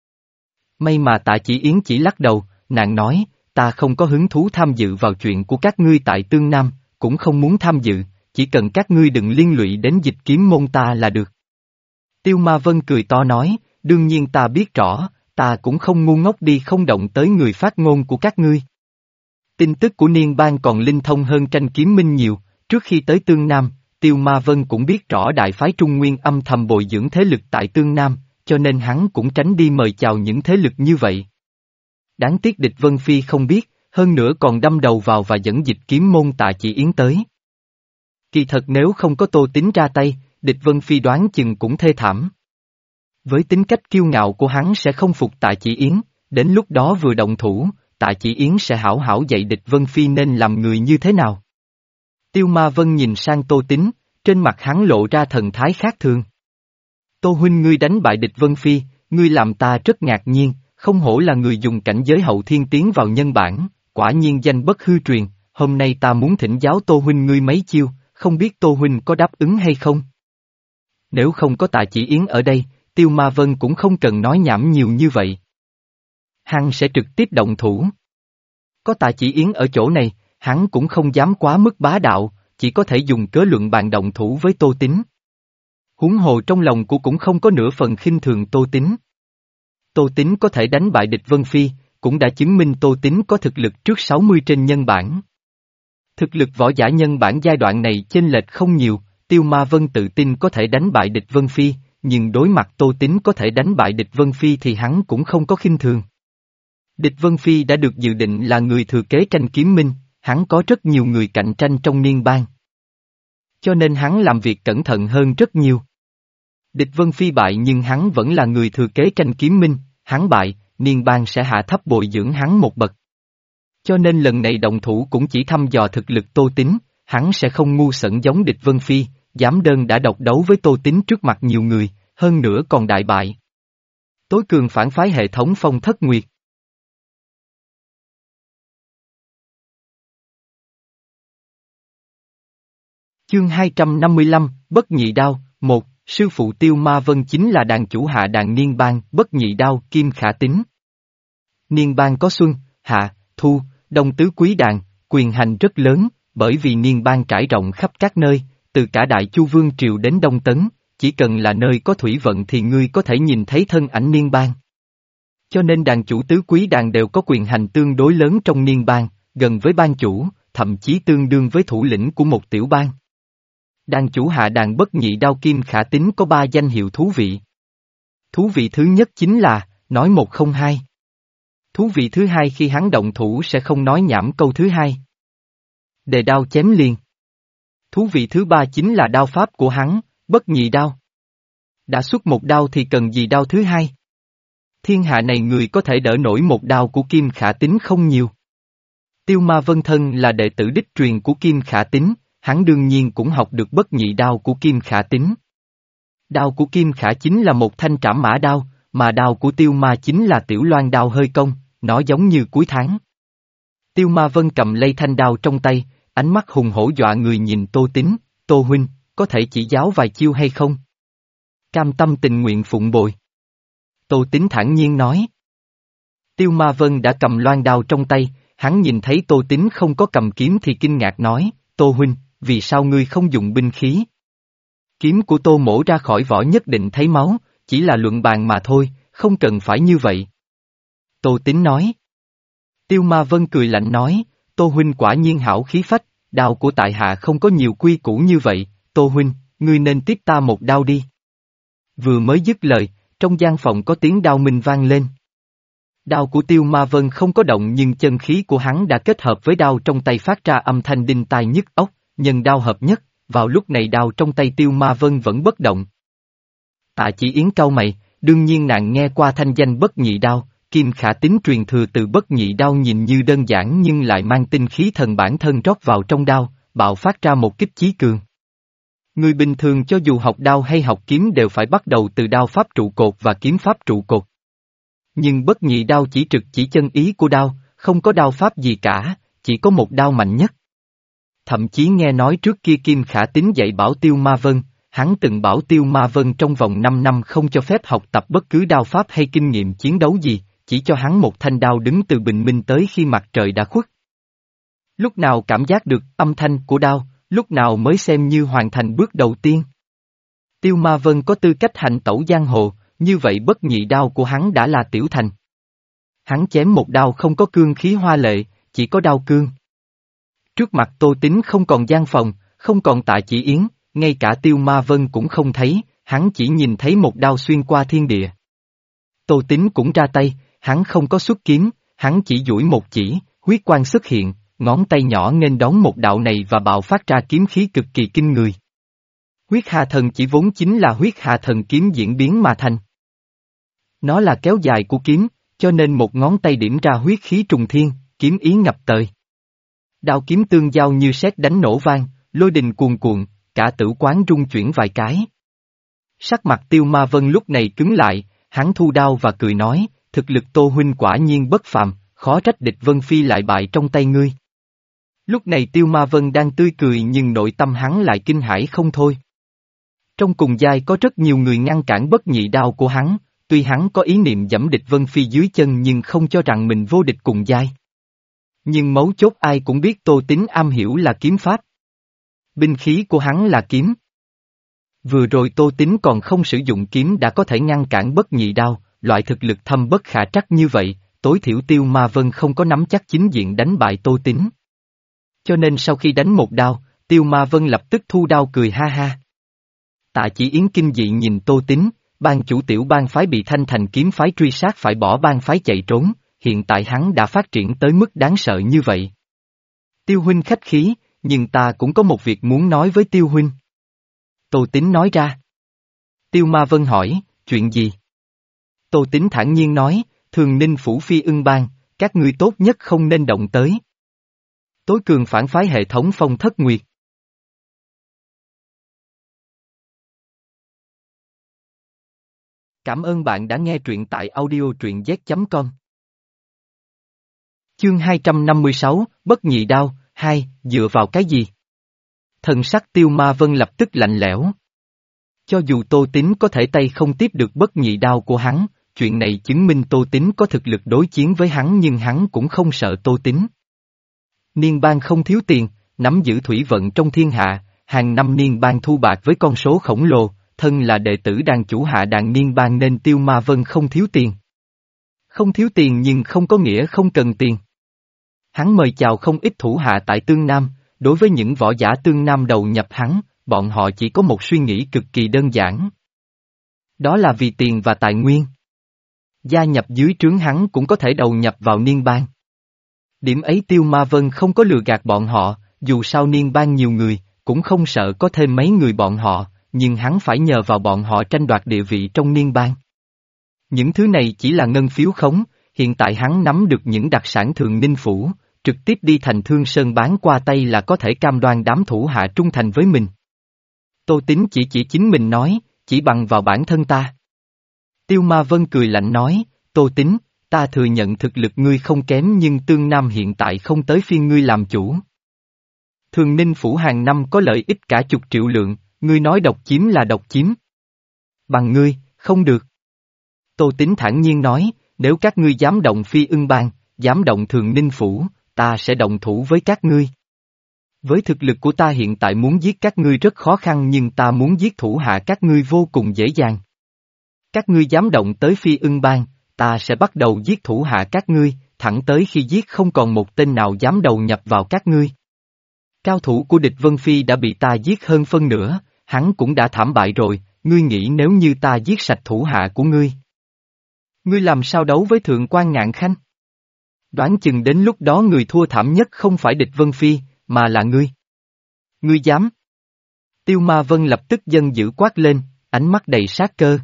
May mà Tạ Chỉ Yến chỉ lắc đầu, nàng nói, ta không có hứng thú tham dự vào chuyện của các ngươi tại Tương Nam, cũng không muốn tham dự, chỉ cần các ngươi đừng liên lụy đến dịch kiếm môn ta là được. Tiêu Ma Vân cười to nói, đương nhiên ta biết rõ, ta cũng không ngu ngốc đi không động tới người phát ngôn của các ngươi. Tin tức của Niên Bang còn linh thông hơn Tranh Kiếm Minh nhiều, trước khi tới Tương Nam, Tiêu Ma Vân cũng biết rõ đại phái Trung Nguyên âm thầm bồi dưỡng thế lực tại Tương Nam, cho nên hắn cũng tránh đi mời chào những thế lực như vậy. Đáng tiếc địch Vân Phi không biết, hơn nữa còn đâm đầu vào và dẫn dịch kiếm môn Tạ Chỉ Yến tới. Kỳ thật nếu không có Tô Tín ra tay, địch Vân Phi đoán chừng cũng thê thảm. Với tính cách kiêu ngạo của hắn sẽ không phục Tạ Chỉ Yến, đến lúc đó vừa động thủ, Tạ Chỉ Yến sẽ hảo hảo dạy địch Vân Phi nên làm người như thế nào. Tiêu Ma Vân nhìn sang Tô Tín, trên mặt hắn lộ ra thần thái khác thường. Tô huynh ngươi đánh bại địch Vân Phi, ngươi làm ta rất ngạc nhiên, không hổ là người dùng cảnh giới hậu thiên tiến vào nhân bản, quả nhiên danh bất hư truyền, hôm nay ta muốn thỉnh giáo Tô huynh ngươi mấy chiêu, không biết Tô huynh có đáp ứng hay không? Nếu không có Tạ Chỉ Yến ở đây, Tiêu Ma Vân cũng không cần nói nhảm nhiều như vậy. Hắn sẽ trực tiếp động thủ. Có Tạ Chỉ Yến ở chỗ này, hắn cũng không dám quá mức bá đạo, chỉ có thể dùng cớ luận bàn động thủ với Tô Tín. Huống hồ trong lòng của cũng không có nửa phần khinh thường Tô Tín. Tô Tín có thể đánh bại địch Vân Phi, cũng đã chứng minh Tô Tín có thực lực trước sáu mươi trên nhân bản. Thực lực võ giả nhân bản giai đoạn này chênh lệch không nhiều, Tiêu Ma Vân tự tin có thể đánh bại địch Vân Phi, nhưng đối mặt Tô Tín có thể đánh bại địch Vân Phi thì hắn cũng không có khinh thường. Địch Vân Phi đã được dự định là người thừa kế tranh kiếm minh, hắn có rất nhiều người cạnh tranh trong niên bang. Cho nên hắn làm việc cẩn thận hơn rất nhiều. Địch Vân Phi bại nhưng hắn vẫn là người thừa kế tranh kiếm minh, hắn bại, niên bang sẽ hạ thấp bồi dưỡng hắn một bậc. Cho nên lần này động thủ cũng chỉ thăm dò thực lực Tô Tín, hắn sẽ không ngu xuẩn giống địch Vân Phi, dám đơn đã độc đấu với Tô Tín trước mặt nhiều người, hơn nữa còn đại bại. Tối cường phản phái hệ thống Phong Thất Nguyệt. Chương hai trăm năm mươi lăm, Bất Nhị Đao, một, sư phụ Tiêu Ma Vân chính là đàn chủ hạ đàn niên bang, Bất Nhị Đao, Kim Khả Tín. Niên bang có xuân, hạ, thu, đông tứ quý đàn, quyền hành rất lớn, bởi vì niên bang trải rộng khắp các nơi, từ cả Đại Chu Vương Triều đến Đông Tấn, chỉ cần là nơi có thủy vận thì ngươi có thể nhìn thấy thân ảnh niên bang. Cho nên đàn chủ tứ quý đàn đều có quyền hành tương đối lớn trong niên bang, gần với bang chủ, thậm chí tương đương với thủ lĩnh của một tiểu bang. Đàn chủ hạ đàn Bất Nhị Đao Kim Khả Tín có ba danh hiệu thú vị. Thú vị thứ nhất chính là, nói một không hai. Thú vị thứ hai khi hắn động thủ sẽ không nói nhảm câu thứ hai. Đề đao chém liền. Thú vị thứ ba chính là đao pháp của hắn, Bất Nhị Đao. Đã xuất một đao thì cần gì đao thứ hai? Thiên hạ này người có thể đỡ nổi một đao của Kim Khả Tín không nhiều. Tiêu Ma Vân Thân là đệ tử đích truyền của Kim Khả Tín, hắn đương nhiên cũng học được Bất Nhị Đao của Kim Khả Tín. Đao của Kim Khả chính là một thanh trảm mã đao, mà đao của Tiêu Ma chính là tiểu loan đao hơi cong, nó giống như cuối tháng. Tiêu Ma Vân cầm lấy thanh đao trong tay, ánh mắt hùng hổ dọa người nhìn Tô Tín, Tô huynh, có thể chỉ giáo vài chiêu hay không? Cam tâm tình nguyện phụng bồi. Tô Tín thản nhiên nói. Tiêu Ma Vân đã cầm loan đao trong tay, hắn nhìn thấy Tô Tín không có cầm kiếm thì kinh ngạc nói, Tô huynh, vì sao ngươi không dùng binh khí? Kiếm của Tô mổ ra khỏi vỏ nhất định thấy máu, chỉ là luận bàn mà thôi, không cần phải như vậy. Tô Tín nói. Tiêu Ma Vân cười lạnh nói, Tô huynh quả nhiên hảo khí phách, đao của tại hạ không có nhiều quy củ như vậy, Tô huynh, ngươi nên tiếp ta một đao đi. Vừa mới dứt lời, trong gian phòng có tiếng đao minh vang lên. Đao của Tiêu Ma Vân không có động nhưng chân khí của hắn đã kết hợp với đao trong tay phát ra âm thanh đinh tai nhức óc, nhân đao hợp nhất, vào lúc này đao trong tay Tiêu Ma Vân vẫn bất động. Tạ Chỉ Yến cau mày, đương nhiên nàng nghe qua thanh danh Bất Nhị Đao, Kim Khả Tín truyền thừa từ Bất Nhị Đao nhìn như đơn giản nhưng lại mang tinh khí thần bản thân rót vào trong đao, bạo phát ra một kích chí cường. Người bình thường cho dù học đao hay học kiếm đều phải bắt đầu từ đao pháp trụ cột và kiếm pháp trụ cột. Nhưng Bất Nhị Đao chỉ trực chỉ chân ý của đao, không có đao pháp gì cả, chỉ có một đao mạnh nhất. Thậm chí nghe nói trước kia Kim Khả Tín dạy bảo Tiêu Ma Vân, hắn từng bảo Tiêu Ma Vân trong vòng năm năm không cho phép học tập bất cứ đao pháp hay kinh nghiệm chiến đấu gì, chỉ cho hắn một thanh đao đứng từ bình minh tới khi mặt trời đã khuất. Lúc nào cảm giác được âm thanh của đao, lúc nào mới xem như hoàn thành bước đầu tiên. Tiêu Ma Vân có tư cách hành tẩu giang hồ, như vậy Bất Nhị Đao của hắn đã là tiểu thành. Hắn chém một đao không có cương khí hoa lệ, chỉ có đao cương. Trước mặt Tô Tín không còn gian phòng, không còn Tạ Chỉ Yến, ngay cả Tiêu Ma Vân cũng không thấy, hắn chỉ nhìn thấy một đao xuyên qua thiên địa. Tô Tín cũng ra tay, hắn không có xuất kiếm, hắn chỉ duỗi một chỉ, huyết quang xuất hiện, ngón tay nhỏ nghênh đón một đạo này và bạo phát ra kiếm khí cực kỳ kinh người. Huyết Hà Thần chỉ vốn chính là huyết hà thần kiếm diễn biến mà thành. Nó là kéo dài của kiếm, cho nên một ngón tay điểm ra huyết khí trùng thiên, kiếm ý ngập trời. Đao kiếm tương giao như sét đánh nổ vang, lôi đình cuồn cuộn, cả tử quán rung chuyển vài cái. Sắc mặt Tiêu Ma Vân lúc này cứng lại, hắn thu đao và cười nói, thực lực Tô huynh quả nhiên bất phàm, khó trách địch Vân Phi lại bại trong tay ngươi. Lúc này Tiêu Ma Vân đang tươi cười nhưng nội tâm hắn lại kinh hãi không thôi. Trong cùng giai có rất nhiều người ngăn cản bất nhị đao của hắn, tuy hắn có ý niệm giẫm địch Vân Phi dưới chân nhưng không cho rằng mình vô địch cùng giai. Nhưng mấu chốt ai cũng biết Tô Tín am hiểu là kiếm pháp. Binh khí của hắn là kiếm. Vừa rồi Tô Tín còn không sử dụng kiếm đã có thể ngăn cản bất nhị đao, loại thực lực thâm bất khả trắc như vậy, tối thiểu Tiêu Ma Vân không có nắm chắc chính diện đánh bại Tô Tín. Cho nên sau khi đánh một đao, Tiêu Ma Vân lập tức thu đao cười ha ha. Tạ Chỉ Yến kinh dị nhìn Tô Tín, ban chủ tiểu bang phái bị Thanh Thành kiếm phái truy sát phải bỏ bang phái chạy trốn, hiện tại hắn đã phát triển tới mức đáng sợ như vậy. Tiêu huynh khách khí, nhưng ta cũng có một việc muốn nói với Tiêu huynh. Tô Tín nói ra. Tiêu Ma Vân hỏi, chuyện gì? Tô Tín thản nhiên nói, Thường Ninh Phủ Phi Ưng Bang, các ngươi tốt nhất không nên động tới. Tối cường phản phái hệ thống Phong Thất Nguyệt. Cảm ơn bạn đã nghe truyện tại audio truyện z chấm com. Chương hai trăm năm mươi sáu, Bất Nhị Đao, hai, dựa vào cái gì? Thần sắc Tiêu Ma Vân lập tức lạnh lẽo. Cho dù Tô Tín có thể tay không tiếp được bất nhị đao của hắn, chuyện này chứng minh Tô Tín có thực lực đối chiến với hắn nhưng hắn cũng không sợ Tô Tín. Niên bang không thiếu tiền, nắm giữ thủy vận trong thiên hạ, hàng năm Niên bang thu bạc với con số khổng lồ, thân là đệ tử đàn chủ hạ đàn Niên bang nên Tiêu Ma Vân không thiếu tiền. Không thiếu tiền nhưng không có nghĩa không cần tiền. Hắn mời chào không ít thủ hạ tại Tương Nam, đối với những võ giả Tương Nam đầu nhập hắn, bọn họ chỉ có một suy nghĩ cực kỳ đơn giản. Đó là vì tiền và tài nguyên. Gia nhập dưới trướng hắn cũng có thể đầu nhập vào Niên bang. Điểm ấy Tiêu Ma Vân không có lừa gạt bọn họ, dù sao Niên bang nhiều người, cũng không sợ có thêm mấy người bọn họ, nhưng hắn phải nhờ vào bọn họ tranh đoạt địa vị trong Niên bang. Những thứ này chỉ là ngân phiếu khống, hiện tại hắn nắm được những đặc sản Thường Ninh Phủ, trực tiếp đi thành Thương Sơn bán qua tay là có thể cam đoan đám thủ hạ trung thành với mình. Tô Tín chỉ chỉ chính mình nói, chỉ bằng vào bản thân ta. Tiêu Ma Vân cười lạnh nói, Tô Tín, ta thừa nhận thực lực ngươi không kém nhưng Tương Nam hiện tại không tới phiên ngươi làm chủ. Thường Ninh Phủ hàng năm có lợi ích cả chục triệu lượng, ngươi nói độc chiếm là độc chiếm. Bằng ngươi, không được. Tô Tín thản nhiên nói, nếu các ngươi dám động Phi Ưng Bang, dám động Thường Ninh Phủ, ta sẽ động thủ với các ngươi. Với thực lực của ta hiện tại muốn giết các ngươi rất khó khăn nhưng ta muốn giết thủ hạ các ngươi vô cùng dễ dàng. Các ngươi dám động tới Phi Ưng Bang, ta sẽ bắt đầu giết thủ hạ các ngươi, thẳng tới khi giết không còn một tên nào dám đầu nhập vào các ngươi. Cao thủ của địch Vân Phi đã bị ta giết hơn phân nửa, hắn cũng đã thảm bại rồi, ngươi nghĩ nếu như ta giết sạch thủ hạ của ngươi. Ngươi làm sao đấu với Thượng quan Ngạn Khanh? Đoán chừng đến lúc đó người thua thảm nhất không phải địch Vân Phi, mà là ngươi. Ngươi dám? Tiêu Ma Vân lập tức giận dữ quát lên, ánh mắt đầy sát cơ.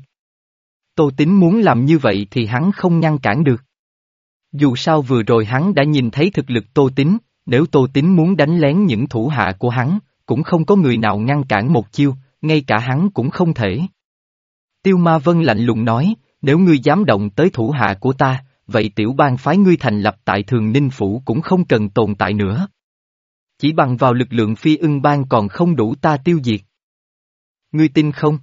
Tô Tín muốn làm như vậy thì hắn không ngăn cản được. Dù sao vừa rồi hắn đã nhìn thấy thực lực Tô Tín, nếu Tô Tín muốn đánh lén những thủ hạ của hắn, cũng không có người nào ngăn cản một chiêu, ngay cả hắn cũng không thể. Tiêu Ma Vân lạnh lùng nói, nếu ngươi dám động tới thủ hạ của ta, vậy tiểu bang phái ngươi thành lập tại Thường Ninh Phủ cũng không cần tồn tại nữa. Chỉ bằng vào lực lượng Phi Ưng Bang còn không đủ ta tiêu diệt. Ngươi tin không?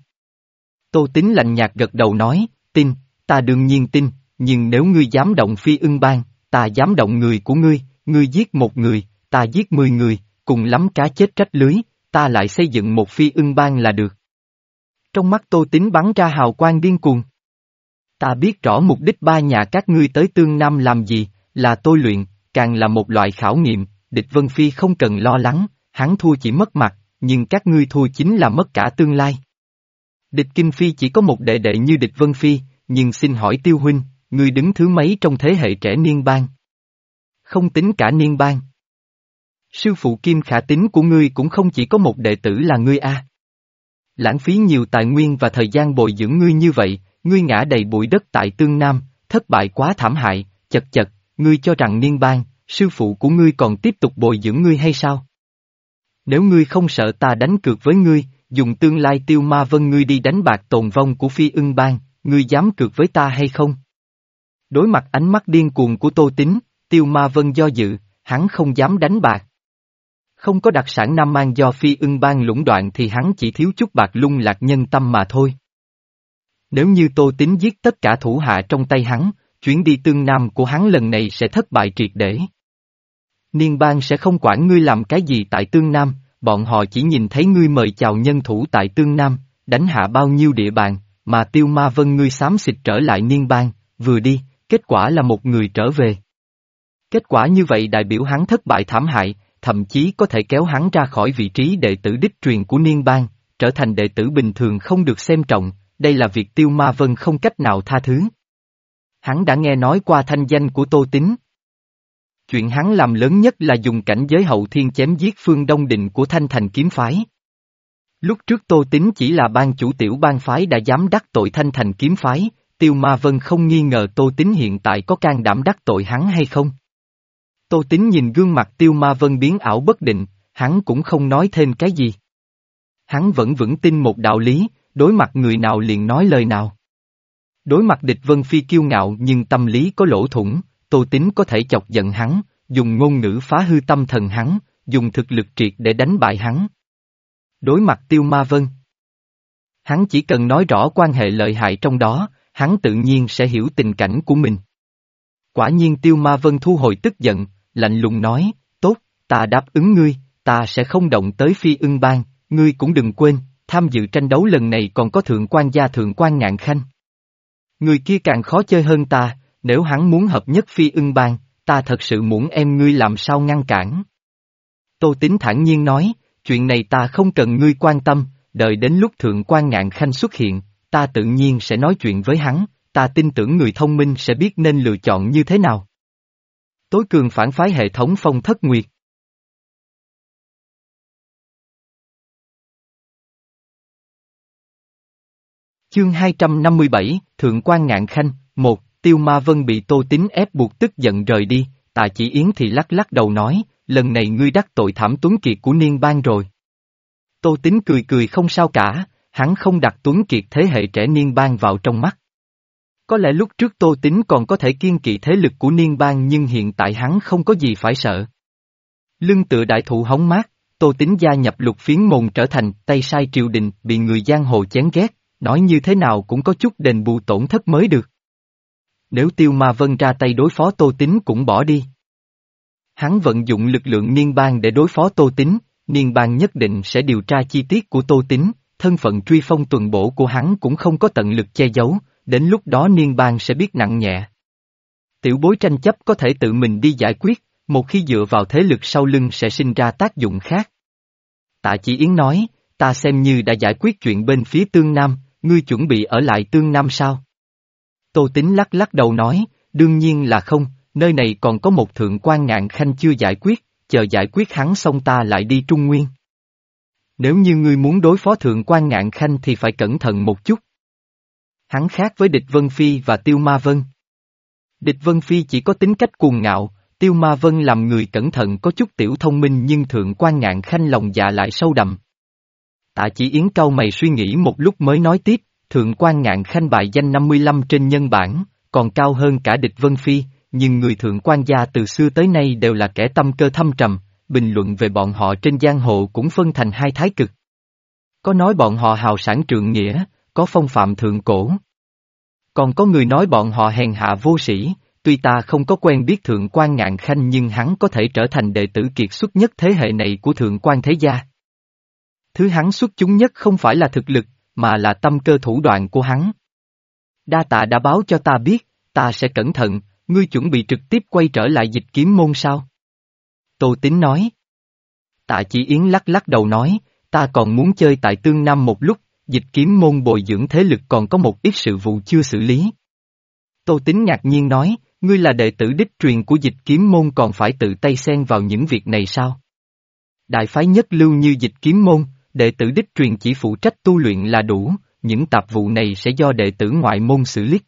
Tô Tín lạnh nhạt gật đầu nói, tin, ta đương nhiên tin, nhưng nếu ngươi dám động Phi Ưng Bang, ta dám động người của ngươi, ngươi giết một người, ta giết mười người, cùng lắm cá chết trách lưới, ta lại xây dựng một Phi Ưng Bang là được. Trong mắt Tô Tín bắn ra hào quang điên cuồng. Ta biết rõ mục đích ba nhà các ngươi tới Tương Nam làm gì, là tôi luyện, càng là một loại khảo nghiệm, địch Vân Phi không cần lo lắng, hắn thua chỉ mất mặt, nhưng các ngươi thua chính là mất cả tương lai. Địch Kinh Phi chỉ có một đệ đệ như địch Vân Phi, nhưng xin hỏi Tiêu huynh, ngươi đứng thứ mấy trong thế hệ trẻ Niên bang? Không tính cả Niên Bang. Sư phụ Kim Khả Tín của ngươi cũng không chỉ có một đệ tử là ngươi a. Lãng phí nhiều tài nguyên và thời gian bồi dưỡng ngươi như vậy, ngươi ngã đầy bụi đất tại Tương Nam, thất bại quá thảm hại, chật chật, ngươi cho rằng Niên Bang, sư phụ của ngươi còn tiếp tục bồi dưỡng ngươi hay sao? Nếu ngươi không sợ ta đánh cược với ngươi, dùng tương lai Tiêu Ma Vân ngươi đi đánh bạc tồn vong của Phi Ưng Bang, ngươi dám cược với ta hay không? Đối mặt ánh mắt điên cuồng của Tô Tín, Tiêu Ma Vân do dự, hắn không dám đánh bạc. Không có đặc sản Nam Mang do Phi Ưng Bang lũng đoạn thì hắn chỉ thiếu chút bạc lung lạc nhân tâm mà thôi. Nếu như Tô Tín giết tất cả thủ hạ trong tay hắn, chuyến đi Tương Nam của hắn lần này sẽ thất bại triệt để. Niên Bang sẽ không quản ngươi làm cái gì tại Tương Nam, bọn họ chỉ nhìn thấy ngươi mời chào nhân thủ tại Tương Nam, đánh hạ bao nhiêu địa bàn, mà Tiêu Ma Vân ngươi xám xịt trở lại Niên Bang, vừa đi, kết quả là một người trở về. Kết quả như vậy đại biểu hắn thất bại thảm hại, thậm chí có thể kéo hắn ra khỏi vị trí đệ tử đích truyền của Niên Bang, trở thành đệ tử bình thường không được xem trọng, đây là việc Tiêu Ma Vân không cách nào tha thứ. Hắn đã nghe nói qua thanh danh của Tô Tín. Chuyện hắn làm lớn nhất là dùng cảnh giới hậu thiên chém giết Phương Đông Định của Thanh Thành kiếm phái. Lúc trước Tô Tín chỉ là ban chủ tiểu bang phái đã dám đắc tội Thanh Thành kiếm phái, Tiêu Ma Vân không nghi ngờ Tô Tín hiện tại có can đảm đắc tội hắn hay không. Tô Tín nhìn gương mặt Tiêu Ma Vân biến ảo bất định, hắn cũng không nói thêm cái gì. Hắn vẫn vững tin một đạo lý, đối mặt người nào liền nói lời nào. Đối mặt địch Vân Phi kiêu ngạo nhưng tâm lý có lỗ thủng, Tô Tín có thể chọc giận hắn, dùng ngôn ngữ phá hư tâm thần hắn, dùng thực lực triệt để đánh bại hắn. Đối mặt Tiêu Ma Vân, hắn chỉ cần nói rõ quan hệ lợi hại trong đó, hắn tự nhiên sẽ hiểu tình cảnh của mình. Quả nhiên Tiêu Ma Vân thu hồi tức giận, lạnh lùng nói, tốt, ta đáp ứng ngươi, ta sẽ không động tới Phi Ưng Bang, ngươi cũng đừng quên, tham dự tranh đấu lần này còn có thượng quan gia thượng quan Ngạn Khanh. Người kia càng khó chơi hơn ta, nếu hắn muốn hợp nhất Phi Ưng Bang, ta thật sự muốn em ngươi làm sao ngăn cản. Tô Tín thản nhiên nói, chuyện này ta không cần ngươi quan tâm, đợi đến lúc thượng quan Ngạn Khanh xuất hiện, ta tự nhiên sẽ nói chuyện với hắn, ta tin tưởng người thông minh sẽ biết nên lựa chọn như thế nào. Tối cường phản phái hệ thống Phong Thất Nguyệt. Chương hai trăm năm mươi bảy, Thượng quan Ngạn Khanh, một, Tiêu Ma Vân bị Tô Tín ép buộc tức giận rời đi, Tạ Chỉ Yến thì lắc lắc đầu nói, lần này ngươi đắc tội Thảm Tuấn Kiệt của Niên Bang rồi. Tô Tín cười cười không sao cả, hắn không đặt Tuấn Kiệt thế hệ trẻ Niên Bang vào trong mắt. Có lẽ lúc trước Tô Tín còn có thể kiên kỵ thế lực của Niên Bang nhưng hiện tại hắn không có gì phải sợ. Lưng tựa đại thụ hóng mát, Tô Tín gia nhập Lục Phiến Môn trở thành tay sai triều đình bị người giang hồ chán ghét, nói như thế nào cũng có chút đền bù tổn thất mới được. Nếu Tiêu Ma Vân ra tay đối phó Tô Tín cũng bỏ đi. Hắn vận dụng lực lượng Niên Bang để đối phó Tô Tín, Niên Bang nhất định sẽ điều tra chi tiết của Tô Tín, thân phận truy phong tuần bổ của hắn cũng không có tận lực che giấu, đến lúc đó Niên Bang sẽ biết nặng nhẹ. Tiểu bối tranh chấp có thể tự mình đi giải quyết, một khi dựa vào thế lực sau lưng sẽ sinh ra tác dụng khác. Tạ Chỉ Yến nói, ta xem như đã giải quyết chuyện bên phía Tương Nam, ngươi chuẩn bị ở lại Tương Nam sao? Tô Tín lắc lắc đầu nói, đương nhiên là không, nơi này còn có một thượng quan Ngạn Khanh chưa giải quyết, chờ giải quyết hắn xong ta lại đi Trung Nguyên. Nếu như ngươi muốn đối phó thượng quan Ngạn Khanh thì phải cẩn thận một chút. Hắn khác với Địch Vân Phi và Tiêu Ma Vân. Địch Vân Phi chỉ có tính cách cuồng ngạo, Tiêu Ma Vân làm người cẩn thận có chút tiểu thông minh nhưng thượng quan Ngạn Khanh lòng dạ lại sâu đậm. Tạ Chỉ Yến cau mày suy nghĩ một lúc mới nói tiếp, thượng quan Ngạn Khanh bại danh năm mươi lăm trên nhân bản, còn cao hơn cả Địch Vân Phi, nhưng người thượng quan gia từ xưa tới nay đều là kẻ tâm cơ thâm trầm, bình luận về bọn họ trên giang hồ cũng phân thành hai thái cực. Có nói bọn họ hào sản trượng nghĩa, có phong phạm thượng cổ. Còn có người nói bọn họ hèn hạ vô sĩ, tuy ta không có quen biết thượng quan Ngạn Khanh nhưng hắn có thể trở thành đệ tử kiệt xuất nhất thế hệ này của thượng quan thế gia. Thứ hắn xuất chúng nhất không phải là thực lực, mà là tâm cơ thủ đoạn của hắn. Đa tạ đã báo cho ta biết, ta sẽ cẩn thận, ngươi chuẩn bị trực tiếp quay trở lại Dịch Kiếm Môn sao? Tô Tín nói. Tạ Chỉ Yến lắc lắc đầu nói, ta còn muốn chơi tại Tương Nam một lúc, Dịch Kiếm Môn bồi dưỡng thế lực còn có một ít sự vụ chưa xử lý. Tô Tín ngạc nhiên nói, Ngươi là đệ tử đích truyền của Dịch Kiếm môn còn phải tự tay xen vào những việc này sao? Đại phái nhất lưu như Dịch Kiếm môn, đệ tử đích truyền chỉ phụ trách tu luyện là đủ, những tạp vụ này sẽ do đệ tử ngoại môn xử lý.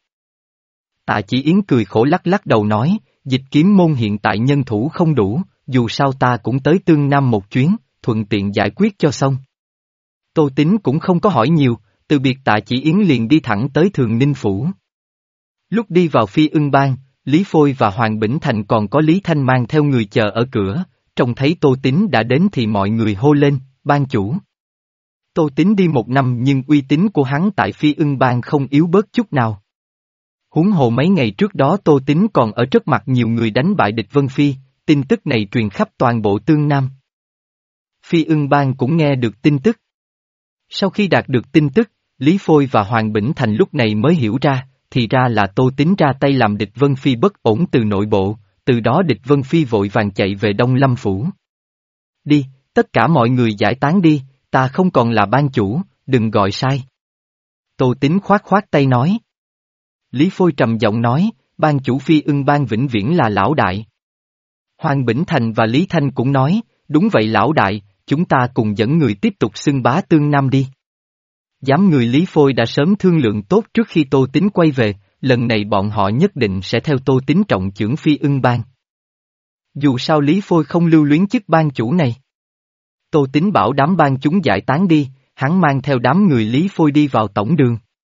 Tạ Chỉ Yến cười khổ lắc lắc đầu nói, Dịch Kiếm môn hiện tại nhân thủ không đủ, dù sao ta cũng tới Tương Nam một chuyến, thuận tiện giải quyết cho xong. Tô Tín cũng không có hỏi nhiều, từ biệt Tạ Chỉ Yến liền đi thẳng tới Thường Ninh Phủ. Lúc đi vào Phi Ưng Bang, Lý Phôi và Hoàng Bỉnh Thành còn có Lý Thanh mang theo người chờ ở cửa, trông thấy Tô Tín đã đến thì mọi người hô lên, ban chủ. Tô Tín đi một năm nhưng uy tín của hắn tại Phi Ưng Bang không yếu bớt chút nào. Huống hồ mấy ngày trước đó Tô Tín còn ở trước mặt nhiều người đánh bại địch Vân Phi, tin tức này truyền khắp toàn bộ Tương Nam. Phi Ưng Bang cũng nghe được tin tức. Sau khi đạt được tin tức, Lý Phôi và Hoàng Bỉnh Thành lúc này mới hiểu ra, thì ra là Tô Tín ra tay làm địch Vân Phi bất ổn từ nội bộ, từ đó địch Vân Phi vội vàng chạy về Đông Lâm Phủ. Đi, tất cả mọi người giải tán đi, ta không còn là ban chủ, đừng gọi sai. Tô Tín khoát khoát tay nói. Lý Phôi trầm giọng nói, ban chủ Phi Ưng Bang vĩnh viễn là lão đại. Hoàng Bỉnh Thành và Lý Thanh cũng nói, đúng vậy lão đại, chúng ta cùng dẫn người tiếp tục xưng bá Tương Nam đi. Giám người Lý Phôi đã sớm thương lượng tốt trước khi Tô Tín quay về, lần này bọn họ nhất định sẽ theo Tô Tín trọng chưởng Phi Ưng Bang. Dù sao Lý Phôi không lưu luyến chức ban chủ này. Tô Tín bảo đám ban chúng giải tán đi, hắn mang theo đám người Lý Phôi đi vào tổng đường.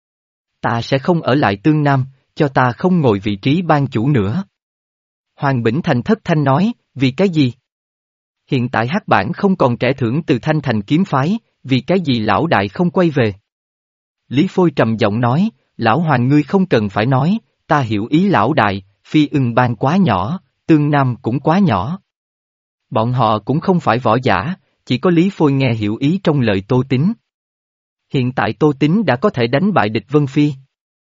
Ta sẽ không ở lại Tương Nam, cho ta không ngồi vị trí ban chủ nữa. Hoàng Bỉnh Thành thất thanh nói, vì cái gì? Hiện tại hắc bản không còn kẻ thưởng từ Thanh Thành kiếm phái, vì cái gì lão đại không quay về? Lý Phôi trầm giọng nói, lão Hoàng ngươi không cần phải nói, ta hiểu ý lão đại, Phi Ưng Bang quá nhỏ, Tương Nam cũng quá nhỏ. Bọn họ cũng không phải võ giả, chỉ có Lý Phôi nghe hiểu ý trong lời Tô Tín. Hiện tại Tô Tín đã có thể đánh bại địch Vân Phi.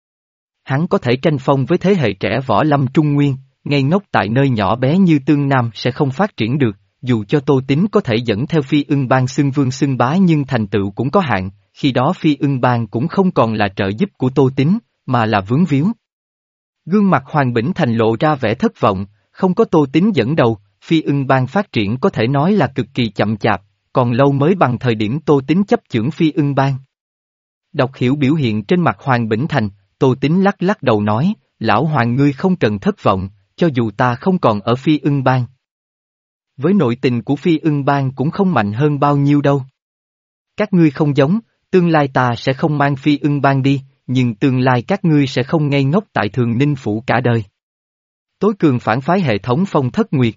Hắn có thể tranh phong với thế hệ trẻ võ lâm Trung Nguyên, ngây ngốc tại nơi nhỏ bé như Tương Nam sẽ không phát triển được, dù cho Tô Tín có thể dẫn theo Phi Ưng Bang xưng vương xưng bá nhưng thành tựu cũng có hạn, khi đó Phi Ưng Bang cũng không còn là trợ giúp của Tô Tín, mà là vướng víu. Gương mặt Hoàng Bỉnh Thành lộ ra vẻ thất vọng, không có Tô Tín dẫn đầu, Phi Ưng Bang phát triển có thể nói là cực kỳ chậm chạp, còn lâu mới bằng thời điểm Tô Tín chấp chưởng Phi Ưng Bang. Đọc hiểu biểu hiện trên mặt Hoàng Bỉnh Thành, Tô Tín lắc lắc đầu nói, lão Hoàng ngươi không cần thất vọng, cho dù ta không còn ở Phi Ưng Bang. Với nội tình của Phi Ưng Bang cũng không mạnh hơn bao nhiêu đâu. Các ngươi không giống, tương lai ta sẽ không mang Phi Ưng Bang đi, nhưng tương lai các ngươi sẽ không ngây ngốc tại Thường Ninh Phủ cả đời. Tối cường phản phái hệ thống Phong Thất Nguyệt.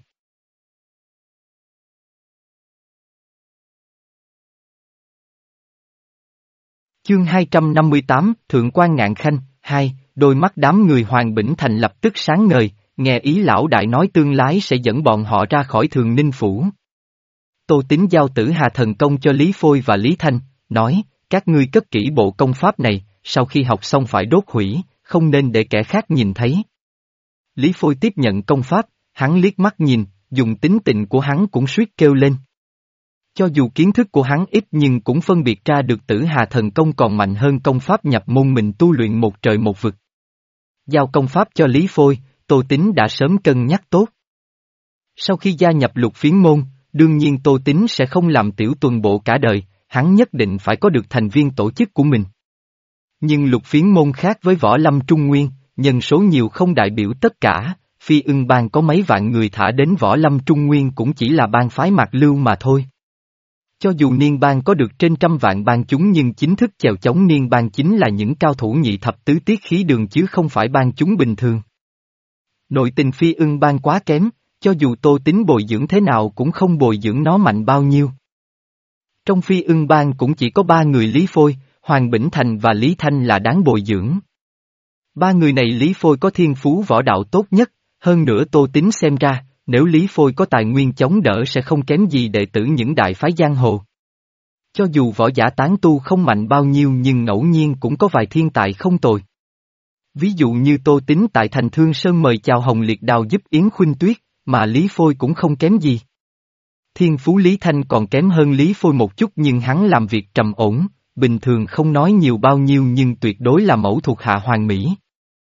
Chương hai trăm năm mươi tám, Thượng quan Ngạn Khanh, hai, đôi mắt đám người Hoàng Bỉnh Thành lập tức sáng ngời, nghe ý lão đại nói tương lai sẽ dẫn bọn họ ra khỏi Thường Ninh Phủ. Tô Tín giao Tử Hà thần công cho Lý Phôi và Lý Thanh, nói, các ngươi cất kỹ bộ công pháp này, sau khi học xong phải đốt hủy, không nên để kẻ khác nhìn thấy. Lý Phôi tiếp nhận công pháp, hắn liếc mắt nhìn, dùng tính tình của hắn cũng suýt kêu lên. Cho dù kiến thức của hắn ít nhưng cũng phân biệt ra được Tử Hà thần công còn mạnh hơn công pháp nhập môn mình tu luyện một trời một vực. Giao công pháp cho Lý Phôi, Tô Tín đã sớm cân nhắc tốt. Sau khi gia nhập Lục Phiến môn, đương nhiên Tô Tín sẽ không làm tiểu tuần bộ cả đời, hắn nhất định phải có được thành viên tổ chức của mình. Nhưng Lục Phiến môn khác với Võ Lâm Trung Nguyên, nhân số nhiều không đại biểu tất cả, Phi Ưng Bang có mấy vạn người thả đến Võ Lâm Trung Nguyên cũng chỉ là bang phái mạc lưu mà thôi. Cho dù Niên Bang có được trên trăm vạn bang chúng nhưng chính thức chèo chống Niên Bang chính là những cao thủ nhị thập tứ tiết khí đường chứ không phải bang chúng bình thường. Nội tình Phi Ưng Bang quá kém, cho dù Tô Tín bồi dưỡng thế nào cũng không bồi dưỡng nó mạnh bao nhiêu. Trong Phi Ưng Bang cũng chỉ có ba người Lý Phôi, Hoàng Bỉnh Thành và Lý Thanh là đáng bồi dưỡng. Ba người này Lý Phôi có thiên phú võ đạo tốt nhất, hơn nữa Tô Tín xem ra, nếu Lý Phôi có tài nguyên chống đỡ sẽ không kém gì đệ tử những đại phái giang hồ. Cho dù võ giả tán tu không mạnh bao nhiêu nhưng ngẫu nhiên cũng có vài thiên tài không tồi. Ví dụ như Tô Tín tại Thành Thương Sơn mời chào Hồng Liệt Đào giúp Yến Khuynh Tuyết, mà Lý Phôi cũng không kém gì. Thiên phú Lý Thanh còn kém hơn Lý Phôi một chút nhưng hắn làm việc trầm ổn, bình thường không nói nhiều bao nhiêu nhưng tuyệt đối là mẫu thuộc hạ hoàn mỹ.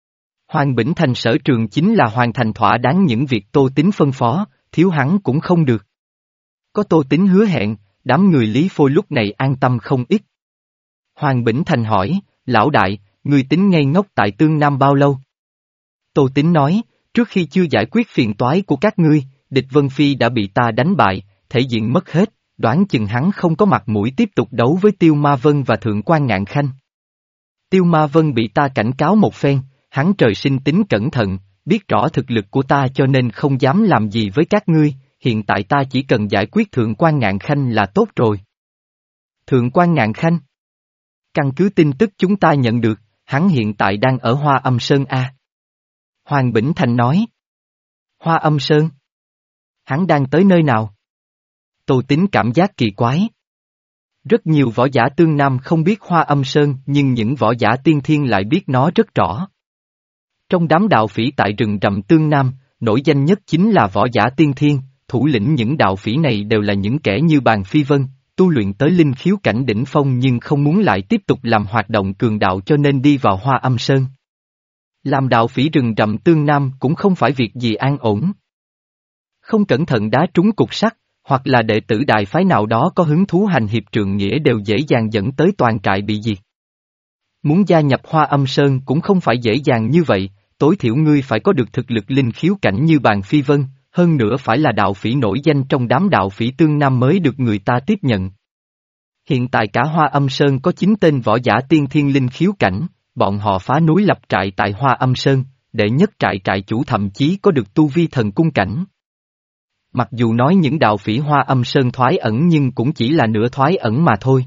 Hoàng Bỉnh Thành sở trường chính là hoàn thành thỏa đáng những việc Tô Tín phân phó, thiếu hắn cũng không được. Có Tô Tín hứa hẹn, đám người Lý Phôi lúc này an tâm không ít. Hoàng Bỉnh Thành hỏi, lão đại, ngươi tính ngây ngốc tại Tương Nam bao lâu? Tô Tín nói, trước khi chưa giải quyết phiền toái của các ngươi, địch Vân Phi đã bị ta đánh bại, thể diện mất hết, đoán chừng hắn không có mặt mũi tiếp tục đấu với Tiêu Ma Vân và Thượng quan Ngạn Khanh. Tiêu Ma Vân bị ta cảnh cáo một phen, hắn trời sinh tính cẩn thận, biết rõ thực lực của ta cho nên không dám làm gì với các ngươi, hiện tại ta chỉ cần giải quyết Thượng quan Ngạn Khanh là tốt rồi. Thượng quan Ngạn Khanh? Căn cứ tin tức chúng ta nhận được, hắn hiện tại đang ở Hoa Âm Sơn A. Hoàng Bỉnh Thành nói. Hoa Âm Sơn? Hắn đang tới nơi nào? Tô Tín cảm giác kỳ quái. Rất nhiều võ giả Tương Nam không biết Hoa Âm Sơn nhưng những võ giả tiên thiên lại biết nó rất rõ. Trong đám đạo phỉ tại rừng rậm Tương Nam, nổi danh nhất chính là võ giả tiên thiên, thủ lĩnh những đạo phỉ này đều là những kẻ như Bàn Phi Vân, tu luyện tới linh khiếu cảnh đỉnh phong nhưng không muốn lại tiếp tục làm hoạt động cường đạo cho nên đi vào Hoa Âm Sơn. Làm đạo phỉ rừng rậm Tương Nam cũng không phải việc gì an ổn. Không cẩn thận đá trúng cục sắt, hoặc là đệ tử đại phái nào đó có hứng thú hành hiệp trượng nghĩa đều dễ dàng dẫn tới toàn trại bị diệt. Muốn gia nhập Hoa Âm Sơn cũng không phải dễ dàng như vậy, tối thiểu ngươi phải có được thực lực linh khiếu cảnh như Bàn Phi Vân, hơn nữa phải là đạo phỉ nổi danh trong đám đạo phỉ Tương Nam mới được người ta tiếp nhận. Hiện tại cả Hoa Âm Sơn có chín tên võ giả tiên thiên linh khiếu cảnh, bọn họ phá núi lập trại tại Hoa Âm Sơn, đệ nhất trại trại chủ thậm chí có được tu vi thần cung cảnh. Mặc dù nói những đạo phỉ Hoa Âm Sơn thoái ẩn nhưng cũng chỉ là nửa thoái ẩn mà thôi.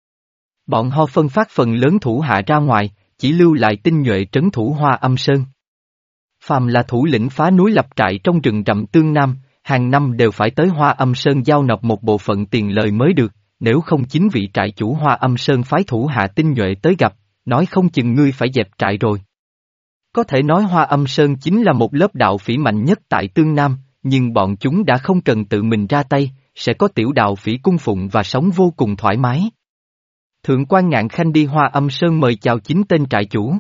Bọn họ phân phát phần lớn thủ hạ ra ngoài, chỉ lưu lại tinh nhuệ trấn thủ Hoa Âm Sơn. Phàm là thủ lĩnh phá núi lập trại trong rừng rậm Tương Nam, hàng năm đều phải tới Hoa Âm Sơn giao nộp một bộ phận tiền lời mới được, nếu không chính vị trại chủ Hoa Âm Sơn phái thủ hạ tinh nhuệ tới gặp, nói không chừng ngươi phải dẹp trại rồi. Có thể nói Hoa Âm Sơn chính là một lớp đạo phỉ mạnh nhất tại Tương Nam, nhưng bọn chúng đã không cần tự mình ra tay, sẽ có tiểu đạo phỉ cung phụng và sống vô cùng thoải mái. Thượng quan Ngạn Khanh đi Hoa Âm Sơn mời chào chín tên trại chủ.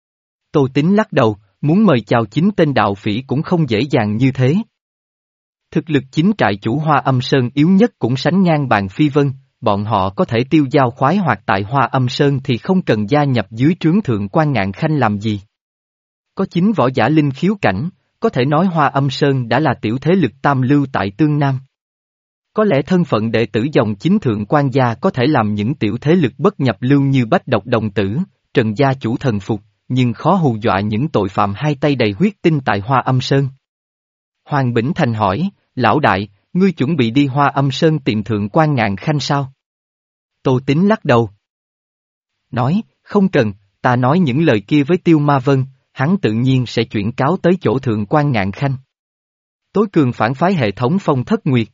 Tô Tín lắc đầu, muốn mời chào chín tên đạo phỉ cũng không dễ dàng như thế. Thực lực chín trại chủ Hoa Âm Sơn yếu nhất cũng sánh ngang Bàn Phi Vân, bọn họ có thể tiêu dao khoái hoạt tại Hoa Âm Sơn thì không cần gia nhập dưới trướng Thượng quan Ngạn Khanh làm gì. Có chín võ giả linh khiếu cảnh, có thể nói Hoa Âm Sơn đã là tiểu thế lực tam lưu tại Tương Nam. Có lẽ thân phận đệ tử dòng chính Thượng quan gia có thể làm những tiểu thế lực bất nhập lưu như Bách Độc Đồng Tử, Trần gia chủ thần phục, nhưng khó hù dọa những tội phạm hai tay đầy huyết tinh tại Hoa Âm Sơn. Hoàng Bỉnh Thành hỏi, lão đại, ngươi chuẩn bị đi Hoa Âm Sơn tìm Thượng quan Ngạn Khanh sao? Tô Tín lắc đầu. Nói, không cần, ta nói những lời kia với Tiêu Ma Vân, hắn tự nhiên sẽ chuyển cáo tới chỗ Thượng quan Ngạn Khanh. Tối cường phản phái hệ thống Phong Thất Nguyệt.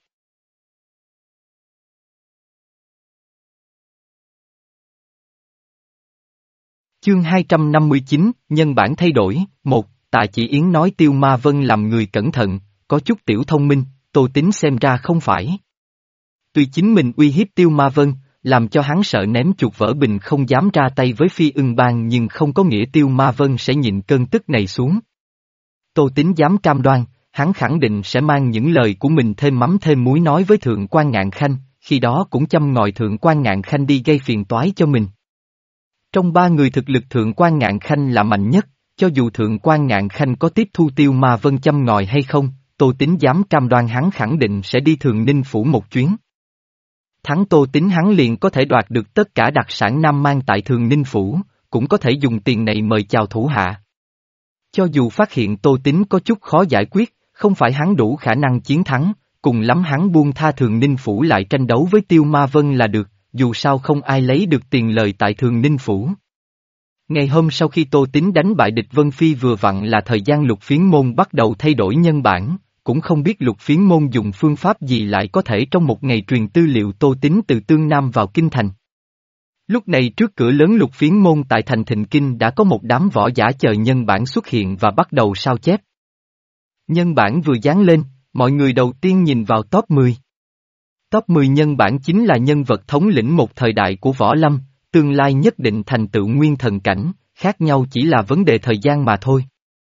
Chương hai trăm năm mươi chín, nhân bản thay đổi, một, Tạ Chỉ Yến nói Tiêu Ma Vân làm người cẩn thận, có chút tiểu thông minh, Tô Tín xem ra không phải. Tuy chính mình uy hiếp Tiêu Ma Vân, làm cho hắn sợ ném chuột vỡ bình không dám ra tay với Phi Ưng Bang nhưng không có nghĩa Tiêu Ma Vân sẽ nhịn cơn tức này xuống. Tô Tín dám cam đoan, hắn khẳng định sẽ mang những lời của mình thêm mắm thêm muối nói với Thượng quan Ngạn Khanh, khi đó cũng châm ngòi Thượng quan Ngạn Khanh đi gây phiền toái cho mình. Trong ba người thực lực Thượng quan Ngạn Khanh là mạnh nhất, cho dù Thượng quan Ngạn Khanh có tiếp thu Tiêu Ma Vân châm ngòi hay không, Tô Tín dám cam đoan hắn khẳng định sẽ đi Thường Ninh Phủ một chuyến. Thắng Tô Tín hắn liền có thể đoạt được tất cả đặc sản Nam Mang tại Thường Ninh Phủ, cũng có thể dùng tiền này mời chào thủ hạ. Cho dù phát hiện Tô Tín có chút khó giải quyết, không phải hắn đủ khả năng chiến thắng, cùng lắm hắn buông tha Thường Ninh Phủ lại tranh đấu với Tiêu Ma Vân là được, dù sao không ai lấy được tiền lời tại Thường Ninh Phủ. Ngày hôm sau khi Tô Tín đánh bại địch Vân Phi vừa vặn là thời gian Lục Phiến Môn bắt đầu thay đổi nhân bản, cũng không biết Lục Phiến Môn dùng phương pháp gì lại có thể trong một ngày truyền tư liệu Tô Tín từ Tương Nam vào Kinh Thành. Lúc này trước cửa lớn Lục Phiến Môn tại thành Thịnh Kinh đã có một đám võ giả chờ nhân bản xuất hiện và bắt đầu sao chép. Nhân bản vừa dán lên, mọi người đầu tiên nhìn vào top mười. Top mười nhân bản chính là nhân vật thống lĩnh một thời đại của võ lâm, tương lai nhất định thành tựu nguyên thần cảnh, khác nhau chỉ là vấn đề thời gian mà thôi.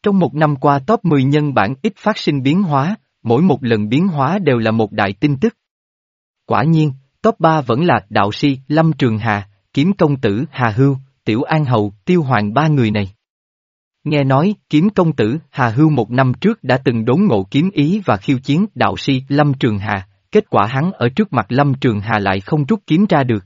Trong một năm qua top mười nhân bản ít phát sinh biến hóa, mỗi một lần biến hóa đều là một đại tin tức. Quả nhiên, top ba vẫn là đạo sĩ Lâm Trường Hà, kiếm công tử Hà Hưu, Tiểu An Hầu, Tiêu Hoàng ba người này. Nghe nói, kiếm công tử Hà Hưu một năm trước đã từng đốn ngộ kiếm ý và khiêu chiến đạo sĩ Lâm Trường Hà, kết quả hắn ở trước mặt Lâm Trường Hà lại không rút kiếm ra được.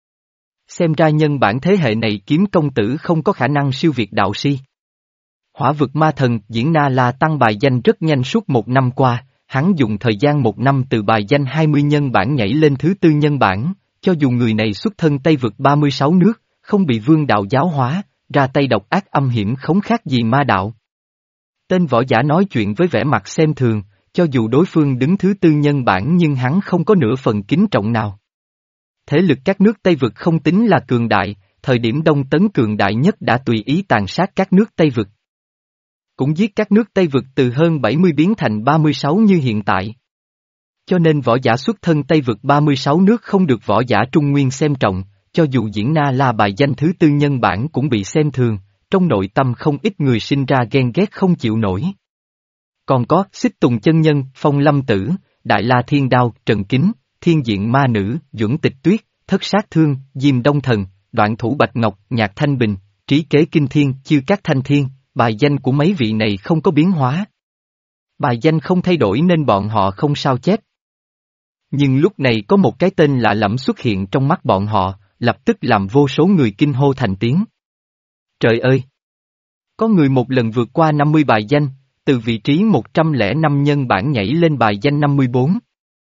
Xem ra nhân bản thế hệ này kiếm công tử không có khả năng siêu việt đạo sĩ. Hỏa vực ma thần Diễn Na La tăng bài danh rất nhanh suốt một năm qua, hắn dùng thời gian một năm từ bài danh hai mươi nhân bản nhảy lên thứ tư nhân bản, cho dù người này xuất thân Tây vực ba mươi sáu nước, không bị vương đạo giáo hóa, ra tay độc ác âm hiểm không khác gì ma đạo. Tên võ giả nói chuyện với vẻ mặt xem thường, cho dù đối phương đứng thứ tư nhân bản nhưng hắn không có nửa phần kính trọng nào. Thế lực các nước Tây vực không tính là cường đại, thời điểm Đông Tấn cường đại nhất đã tùy ý tàn sát các nước Tây vực. Cũng giết các nước Tây vực từ hơn bảy mươi biến thành ba mươi sáu như hiện tại. Cho nên võ giả xuất thân Tây vực ba mươi sáu nước không được võ giả Trung Nguyên xem trọng, cho dù Diễn Na La bài danh thứ tư nhân bản cũng bị xem thường, trong nội tâm không ít người sinh ra ghen ghét không chịu nổi. Còn có Xích Tùng Chân Nhân, Phong Lâm Tử, Đại La Thiên Đao, Trần Kính, Thiên Diện Ma Nữ, Duẩn Tịch Tuyết, Thất Sát Thương, Diêm Đông Thần, Đoạn Thủ Bạch Ngọc, Nhạc Thanh Bình, Trí Kế Kinh Thiên, Chư Các Thanh Thiên, bài danh của mấy vị này không có biến hóa. Bài danh không thay đổi nên bọn họ không sao chép. Nhưng lúc này có một cái tên lạ lẫm xuất hiện trong mắt bọn họ, lập tức làm vô số người kinh hô thành tiếng. Trời ơi! Có người một lần vượt qua năm mươi bài danh, từ vị trí một trăm lẻ năm nhân bản nhảy lên bài danh năm mươi bốn.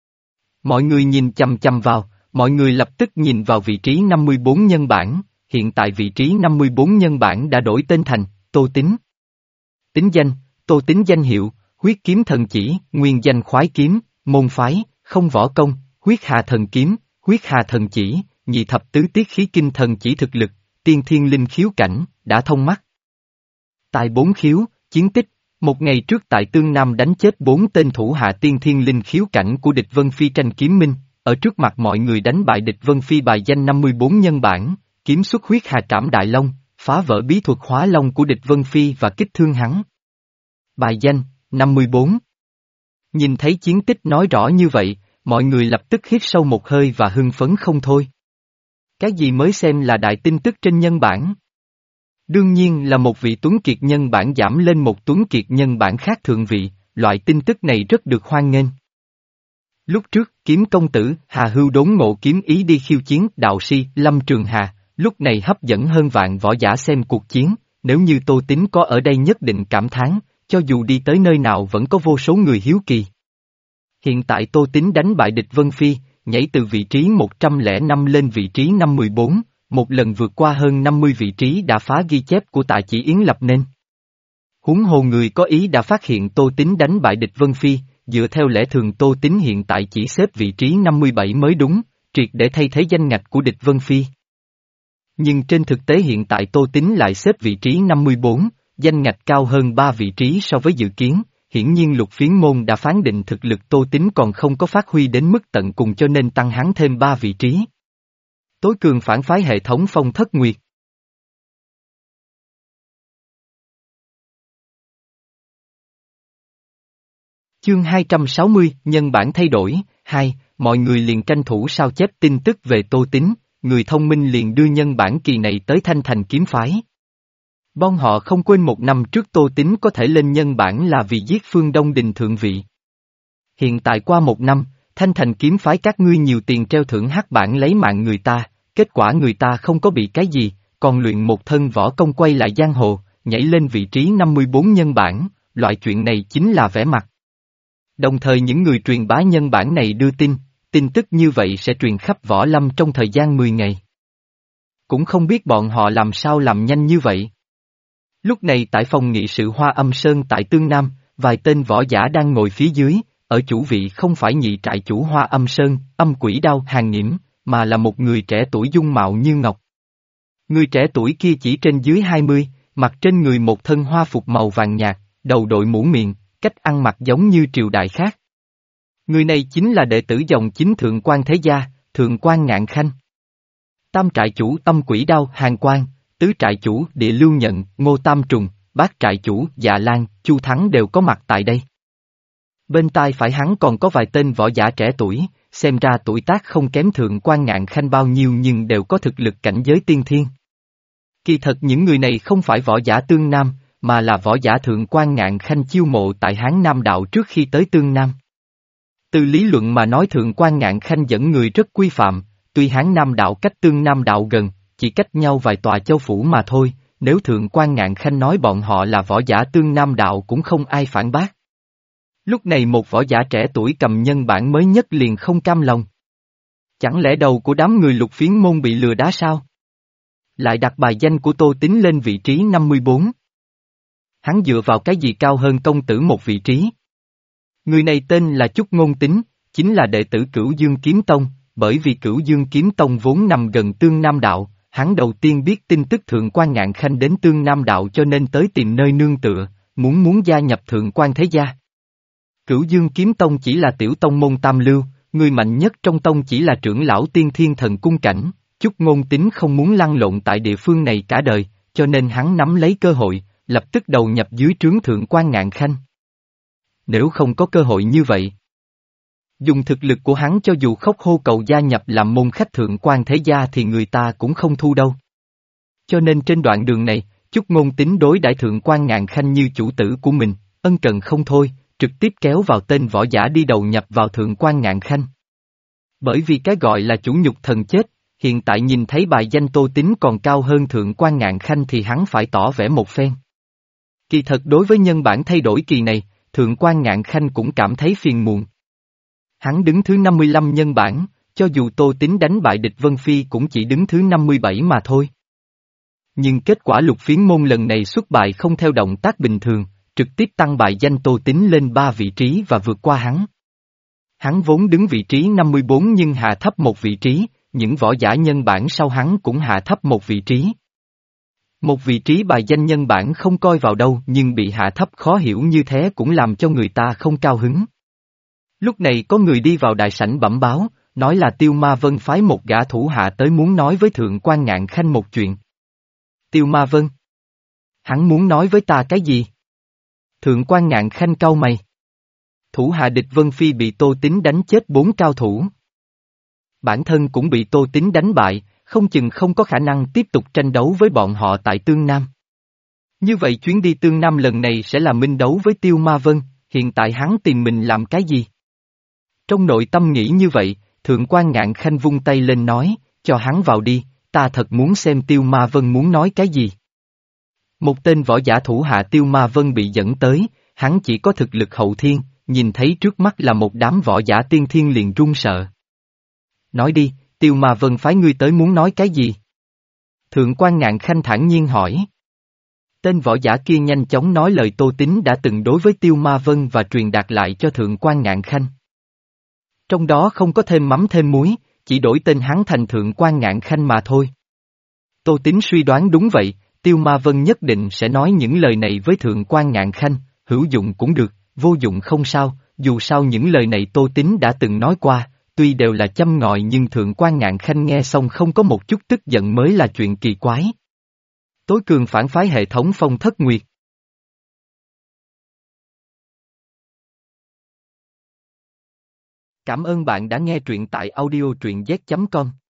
Mọi người nhìn chằm chằm vào, mọi người lập tức nhìn vào vị trí năm mươi bốn nhân bản, hiện tại vị trí năm mươi bốn nhân bản đã đổi tên thành Tô Tín. Tính danh, Tô Tín danh hiệu, huyết kiếm thần chỉ, nguyên danh khoái kiếm, môn phái, không võ công, huyết hà thần kiếm, huyết hà thần chỉ, nhị thập tứ tiết khí kinh thần chỉ thực lực, tiên thiên linh khiếu cảnh, đã thông mắt. Tài bốn khiếu, chiến tích, một ngày trước tại Tương Nam đánh chết bốn tên thủ hạ tiên thiên linh khiếu cảnh của địch Vân Phi tranh kiếm minh, ở trước mặt mọi người đánh bại địch Vân Phi bài danh năm mươi bốn nhân bản, kiếm xuất huyết hà trảm đại long, phá vỡ bí thuật hóa long của địch Vân Phi và kích thương hắn. Bài danh, năm mươi bốn. Nhìn thấy chiến tích nói rõ như vậy, mọi người lập tức hít sâu một hơi và hưng phấn không thôi. Cái gì mới xem là đại tin tức trên nhân bản? Đương nhiên là một vị tuấn kiệt nhân bản giảm lên một tuấn kiệt nhân bản khác thượng vị, loại tin tức này rất được hoan nghênh. Lúc trước, kiếm công tử Hà Hưu đốn ngộ kiếm ý đi khiêu chiến đạo sĩ Lâm Trường Hà, lúc này hấp dẫn hơn vạn võ giả xem cuộc chiến, nếu như Tô Tín có ở đây nhất định cảm thán, cho dù đi tới nơi nào vẫn có vô số người hiếu kỳ. Hiện tại Tô Tín đánh bại địch Vân Phi, nhảy từ vị trí một trăm lẻ năm lên vị trí năm mươi bốn, một lần vượt qua hơn năm mươi vị trí đã phá ghi chép của Tạ Chỉ Yến lập nên. Huống hồ người có ý đã phát hiện Tô Tín đánh bại địch Vân Phi, dựa theo lẽ thường Tô Tín hiện tại chỉ xếp vị trí năm mươi bảy mới đúng, triệt để thay thế danh ngạch của địch Vân Phi. Nhưng trên thực tế hiện tại Tô Tín lại xếp vị trí năm mươi bốn, danh ngạch cao hơn ba vị trí so với dự kiến, hiển nhiên Lục Phiến Môn đã phán định thực lực Tô Tín còn không có phát huy đến mức tận cùng cho nên tăng hắn thêm ba vị trí. Tối cường phản phái hệ thống Phong Thất Nguyệt. Chương hai trăm sáu mươi, nhân bản thay đổi, hai, mọi người liền tranh thủ sao chép tin tức về Tô Tín, người thông minh liền đưa nhân bản kỳ này tới Thanh Thành kiếm phái. Bọn họ không quên một năm trước Tô Tín có thể lên nhân bản là vì giết Phương Đông Đình thượng vị. Hiện tại qua một năm, Thanh Thành kiếm phái các ngươi nhiều tiền treo thưởng hắc bản lấy mạng người ta, kết quả người ta không có bị cái gì, còn luyện một thân võ công quay lại giang hồ, nhảy lên vị trí năm mươi bốn nhân bản, loại chuyện này chính là vẻ mặt. Đồng thời những người truyền bá nhân bản này đưa tin, tin tức như vậy sẽ truyền khắp võ lâm trong thời gian mười ngày. Cũng không biết bọn họ làm sao làm nhanh như vậy. Lúc này tại phòng nghị sự Hoa Âm Sơn tại Tương Nam, vài tên võ giả đang ngồi phía dưới, ở chủ vị không phải nhị trại chủ Hoa Âm Sơn, Âm Quỷ Đao Hàng Nghiễm, mà là một người trẻ tuổi dung mạo như ngọc. Người trẻ tuổi kia chỉ trên dưới hai mươi, mặc trên người một thân hoa phục màu vàng nhạt, đầu đội mũ miệng, cách ăn mặc giống như triều đại khác. Người này chính là đệ tử dòng chính Thượng Quan Thế Gia, Thượng Quan Ngạn Khanh. Tam trại chủ Âm Quỷ Đao Hàng Quan, tứ trại chủ Địa Lưu Nhận, Ngô Tam Trùng, bác trại chủ, Dạ Lan, Chu Thắng đều có mặt tại đây. Bên tai phải hắn còn có vài tên võ giả trẻ tuổi, xem ra tuổi tác không kém Thượng quan Ngạn Khanh bao nhiêu nhưng đều có thực lực cảnh giới tiên thiên. Kỳ thật những người này không phải võ giả Tương Nam, mà là võ giả Thượng quan Ngạn Khanh chiêu mộ tại Hán Nam Đạo trước khi tới Tương Nam. Từ lý luận mà nói Thượng quan Ngạn Khanh dẫn người rất quy phạm, tuy Hán Nam Đạo cách Tương Nam Đạo gần, chỉ cách nhau vài tòa châu phủ mà thôi, nếu Thượng quan Ngạn Khanh nói bọn họ là võ giả Tương Nam Đạo cũng không ai phản bác. Lúc này một võ giả trẻ tuổi cầm nhân bản mới nhất liền không cam lòng. Chẳng lẽ đầu của đám người Lục Phiến môn bị lừa đá sao? Lại đặt bài danh của Tô Tín lên vị trí năm mươi bốn. Hắn dựa vào cái gì cao hơn công tử một vị trí? Người này tên là Chúc Ngôn Tính, chính là đệ tử Cửu Dương Kiếm Tông, bởi vì Cửu Dương Kiếm Tông vốn nằm gần Tương Nam Đạo, hắn đầu tiên biết tin tức Thượng quan Ngạn Khanh đến Tương Nam Đạo cho nên tới tìm nơi nương tựa, muốn muốn gia nhập Thượng quan Thế Gia. Cửu Dương Kiếm Tông chỉ là tiểu tông môn tam lưu, người mạnh nhất trong tông chỉ là trưởng lão tiên thiên thần cung cảnh, Chúc Ngôn Tính không muốn lăn lộn tại địa phương này cả đời, cho nên hắn nắm lấy cơ hội, lập tức đầu nhập dưới trướng Thượng quan Ngạn Khanh. Nếu không có cơ hội như vậy, dùng thực lực của hắn cho dù khóc hô cầu gia nhập làm môn khách Thượng quan Thế Gia thì người ta cũng không thu đâu. Cho nên trên đoạn đường này, Chúc Ngôn Tính đối đãi Thượng quan Ngạn Khanh như chủ tử của mình, ân cần không thôi, trực tiếp kéo vào tên võ giả đi đầu nhập vào Thượng quan Ngạn Khanh. Bởi vì cái gọi là chủ nhục thần chết, hiện tại nhìn thấy bài danh Tô Tín còn cao hơn Thượng quan Ngạn Khanh thì hắn phải tỏ vẻ một phen. Kỳ thật đối với nhân bản thay đổi kỳ này, Thượng quan Ngạn Khanh cũng cảm thấy phiền muộn. Hắn đứng thứ năm mươi lăm nhân bản, cho dù Tô Tín đánh bại địch Vân Phi cũng chỉ đứng thứ năm mươi bảy mà thôi. Nhưng kết quả Lục Phiến môn lần này xuất bài không theo động tác bình thường, trực tiếp tăng bài danh Tô Tín lên ba vị trí và vượt qua hắn. Hắn vốn đứng vị trí năm mươi bốn nhưng hạ thấp một vị trí, những võ giả nhân bản sau hắn cũng hạ thấp một vị trí. Một vị trí bài danh nhân bản không coi vào đâu nhưng bị hạ thấp khó hiểu như thế cũng làm cho người ta không cao hứng. Lúc này có người đi vào đại sảnh bẩm báo, nói là Tiêu Ma Vân phái một gã thủ hạ tới muốn nói với Thượng quan Ngạn Khanh một chuyện. Tiêu Ma Vân? Hắn muốn nói với ta cái gì? Thượng quan Ngạn Khanh cau mày. Thủ hạ địch Vân Phi bị Tô Tín đánh chết bốn cao thủ. Bản thân cũng bị Tô Tín đánh bại, không chừng không có khả năng tiếp tục tranh đấu với bọn họ tại Tương Nam. Như vậy chuyến đi Tương Nam lần này sẽ là minh đấu với Tiêu Ma Vân, hiện tại hắn tìm mình làm cái gì? Trong nội tâm nghĩ như vậy, Thượng quan Ngạn Khanh vung tay lên nói, cho hắn vào đi, ta thật muốn xem Tiêu Ma Vân muốn nói cái gì. Một tên võ giả thủ hạ Tiêu Ma Vân bị dẫn tới, hắn chỉ có thực lực hậu thiên, nhìn thấy trước mắt là một đám võ giả tiên thiên liền run sợ. Nói đi, Tiêu Ma Vân phái ngươi tới muốn nói cái gì? Thượng quan Ngạn Khanh thản nhiên hỏi. Tên võ giả kia nhanh chóng nói lời Tô Tín đã từng đối với Tiêu Ma Vân và truyền đạt lại cho Thượng quan Ngạn Khanh. Trong đó không có thêm mắm thêm muối, chỉ đổi tên hắn thành Thượng quan Ngạn Khanh mà thôi. Tô Tín suy đoán đúng vậy, Tiêu Ma Vân nhất định sẽ nói những lời này với Thượng quan Ngạn Khanh, hữu dụng cũng được, vô dụng không sao, dù sao những lời này Tô Tín đã từng nói qua, tuy đều là châm ngòi nhưng Thượng quan Ngạn Khanh nghe xong không có một chút tức giận mới là chuyện kỳ quái. Tối cường phản phái hệ thống Phong Thất Nguyệt. Cảm ơn bạn đã nghe truyện tại audio truyện z chấm com.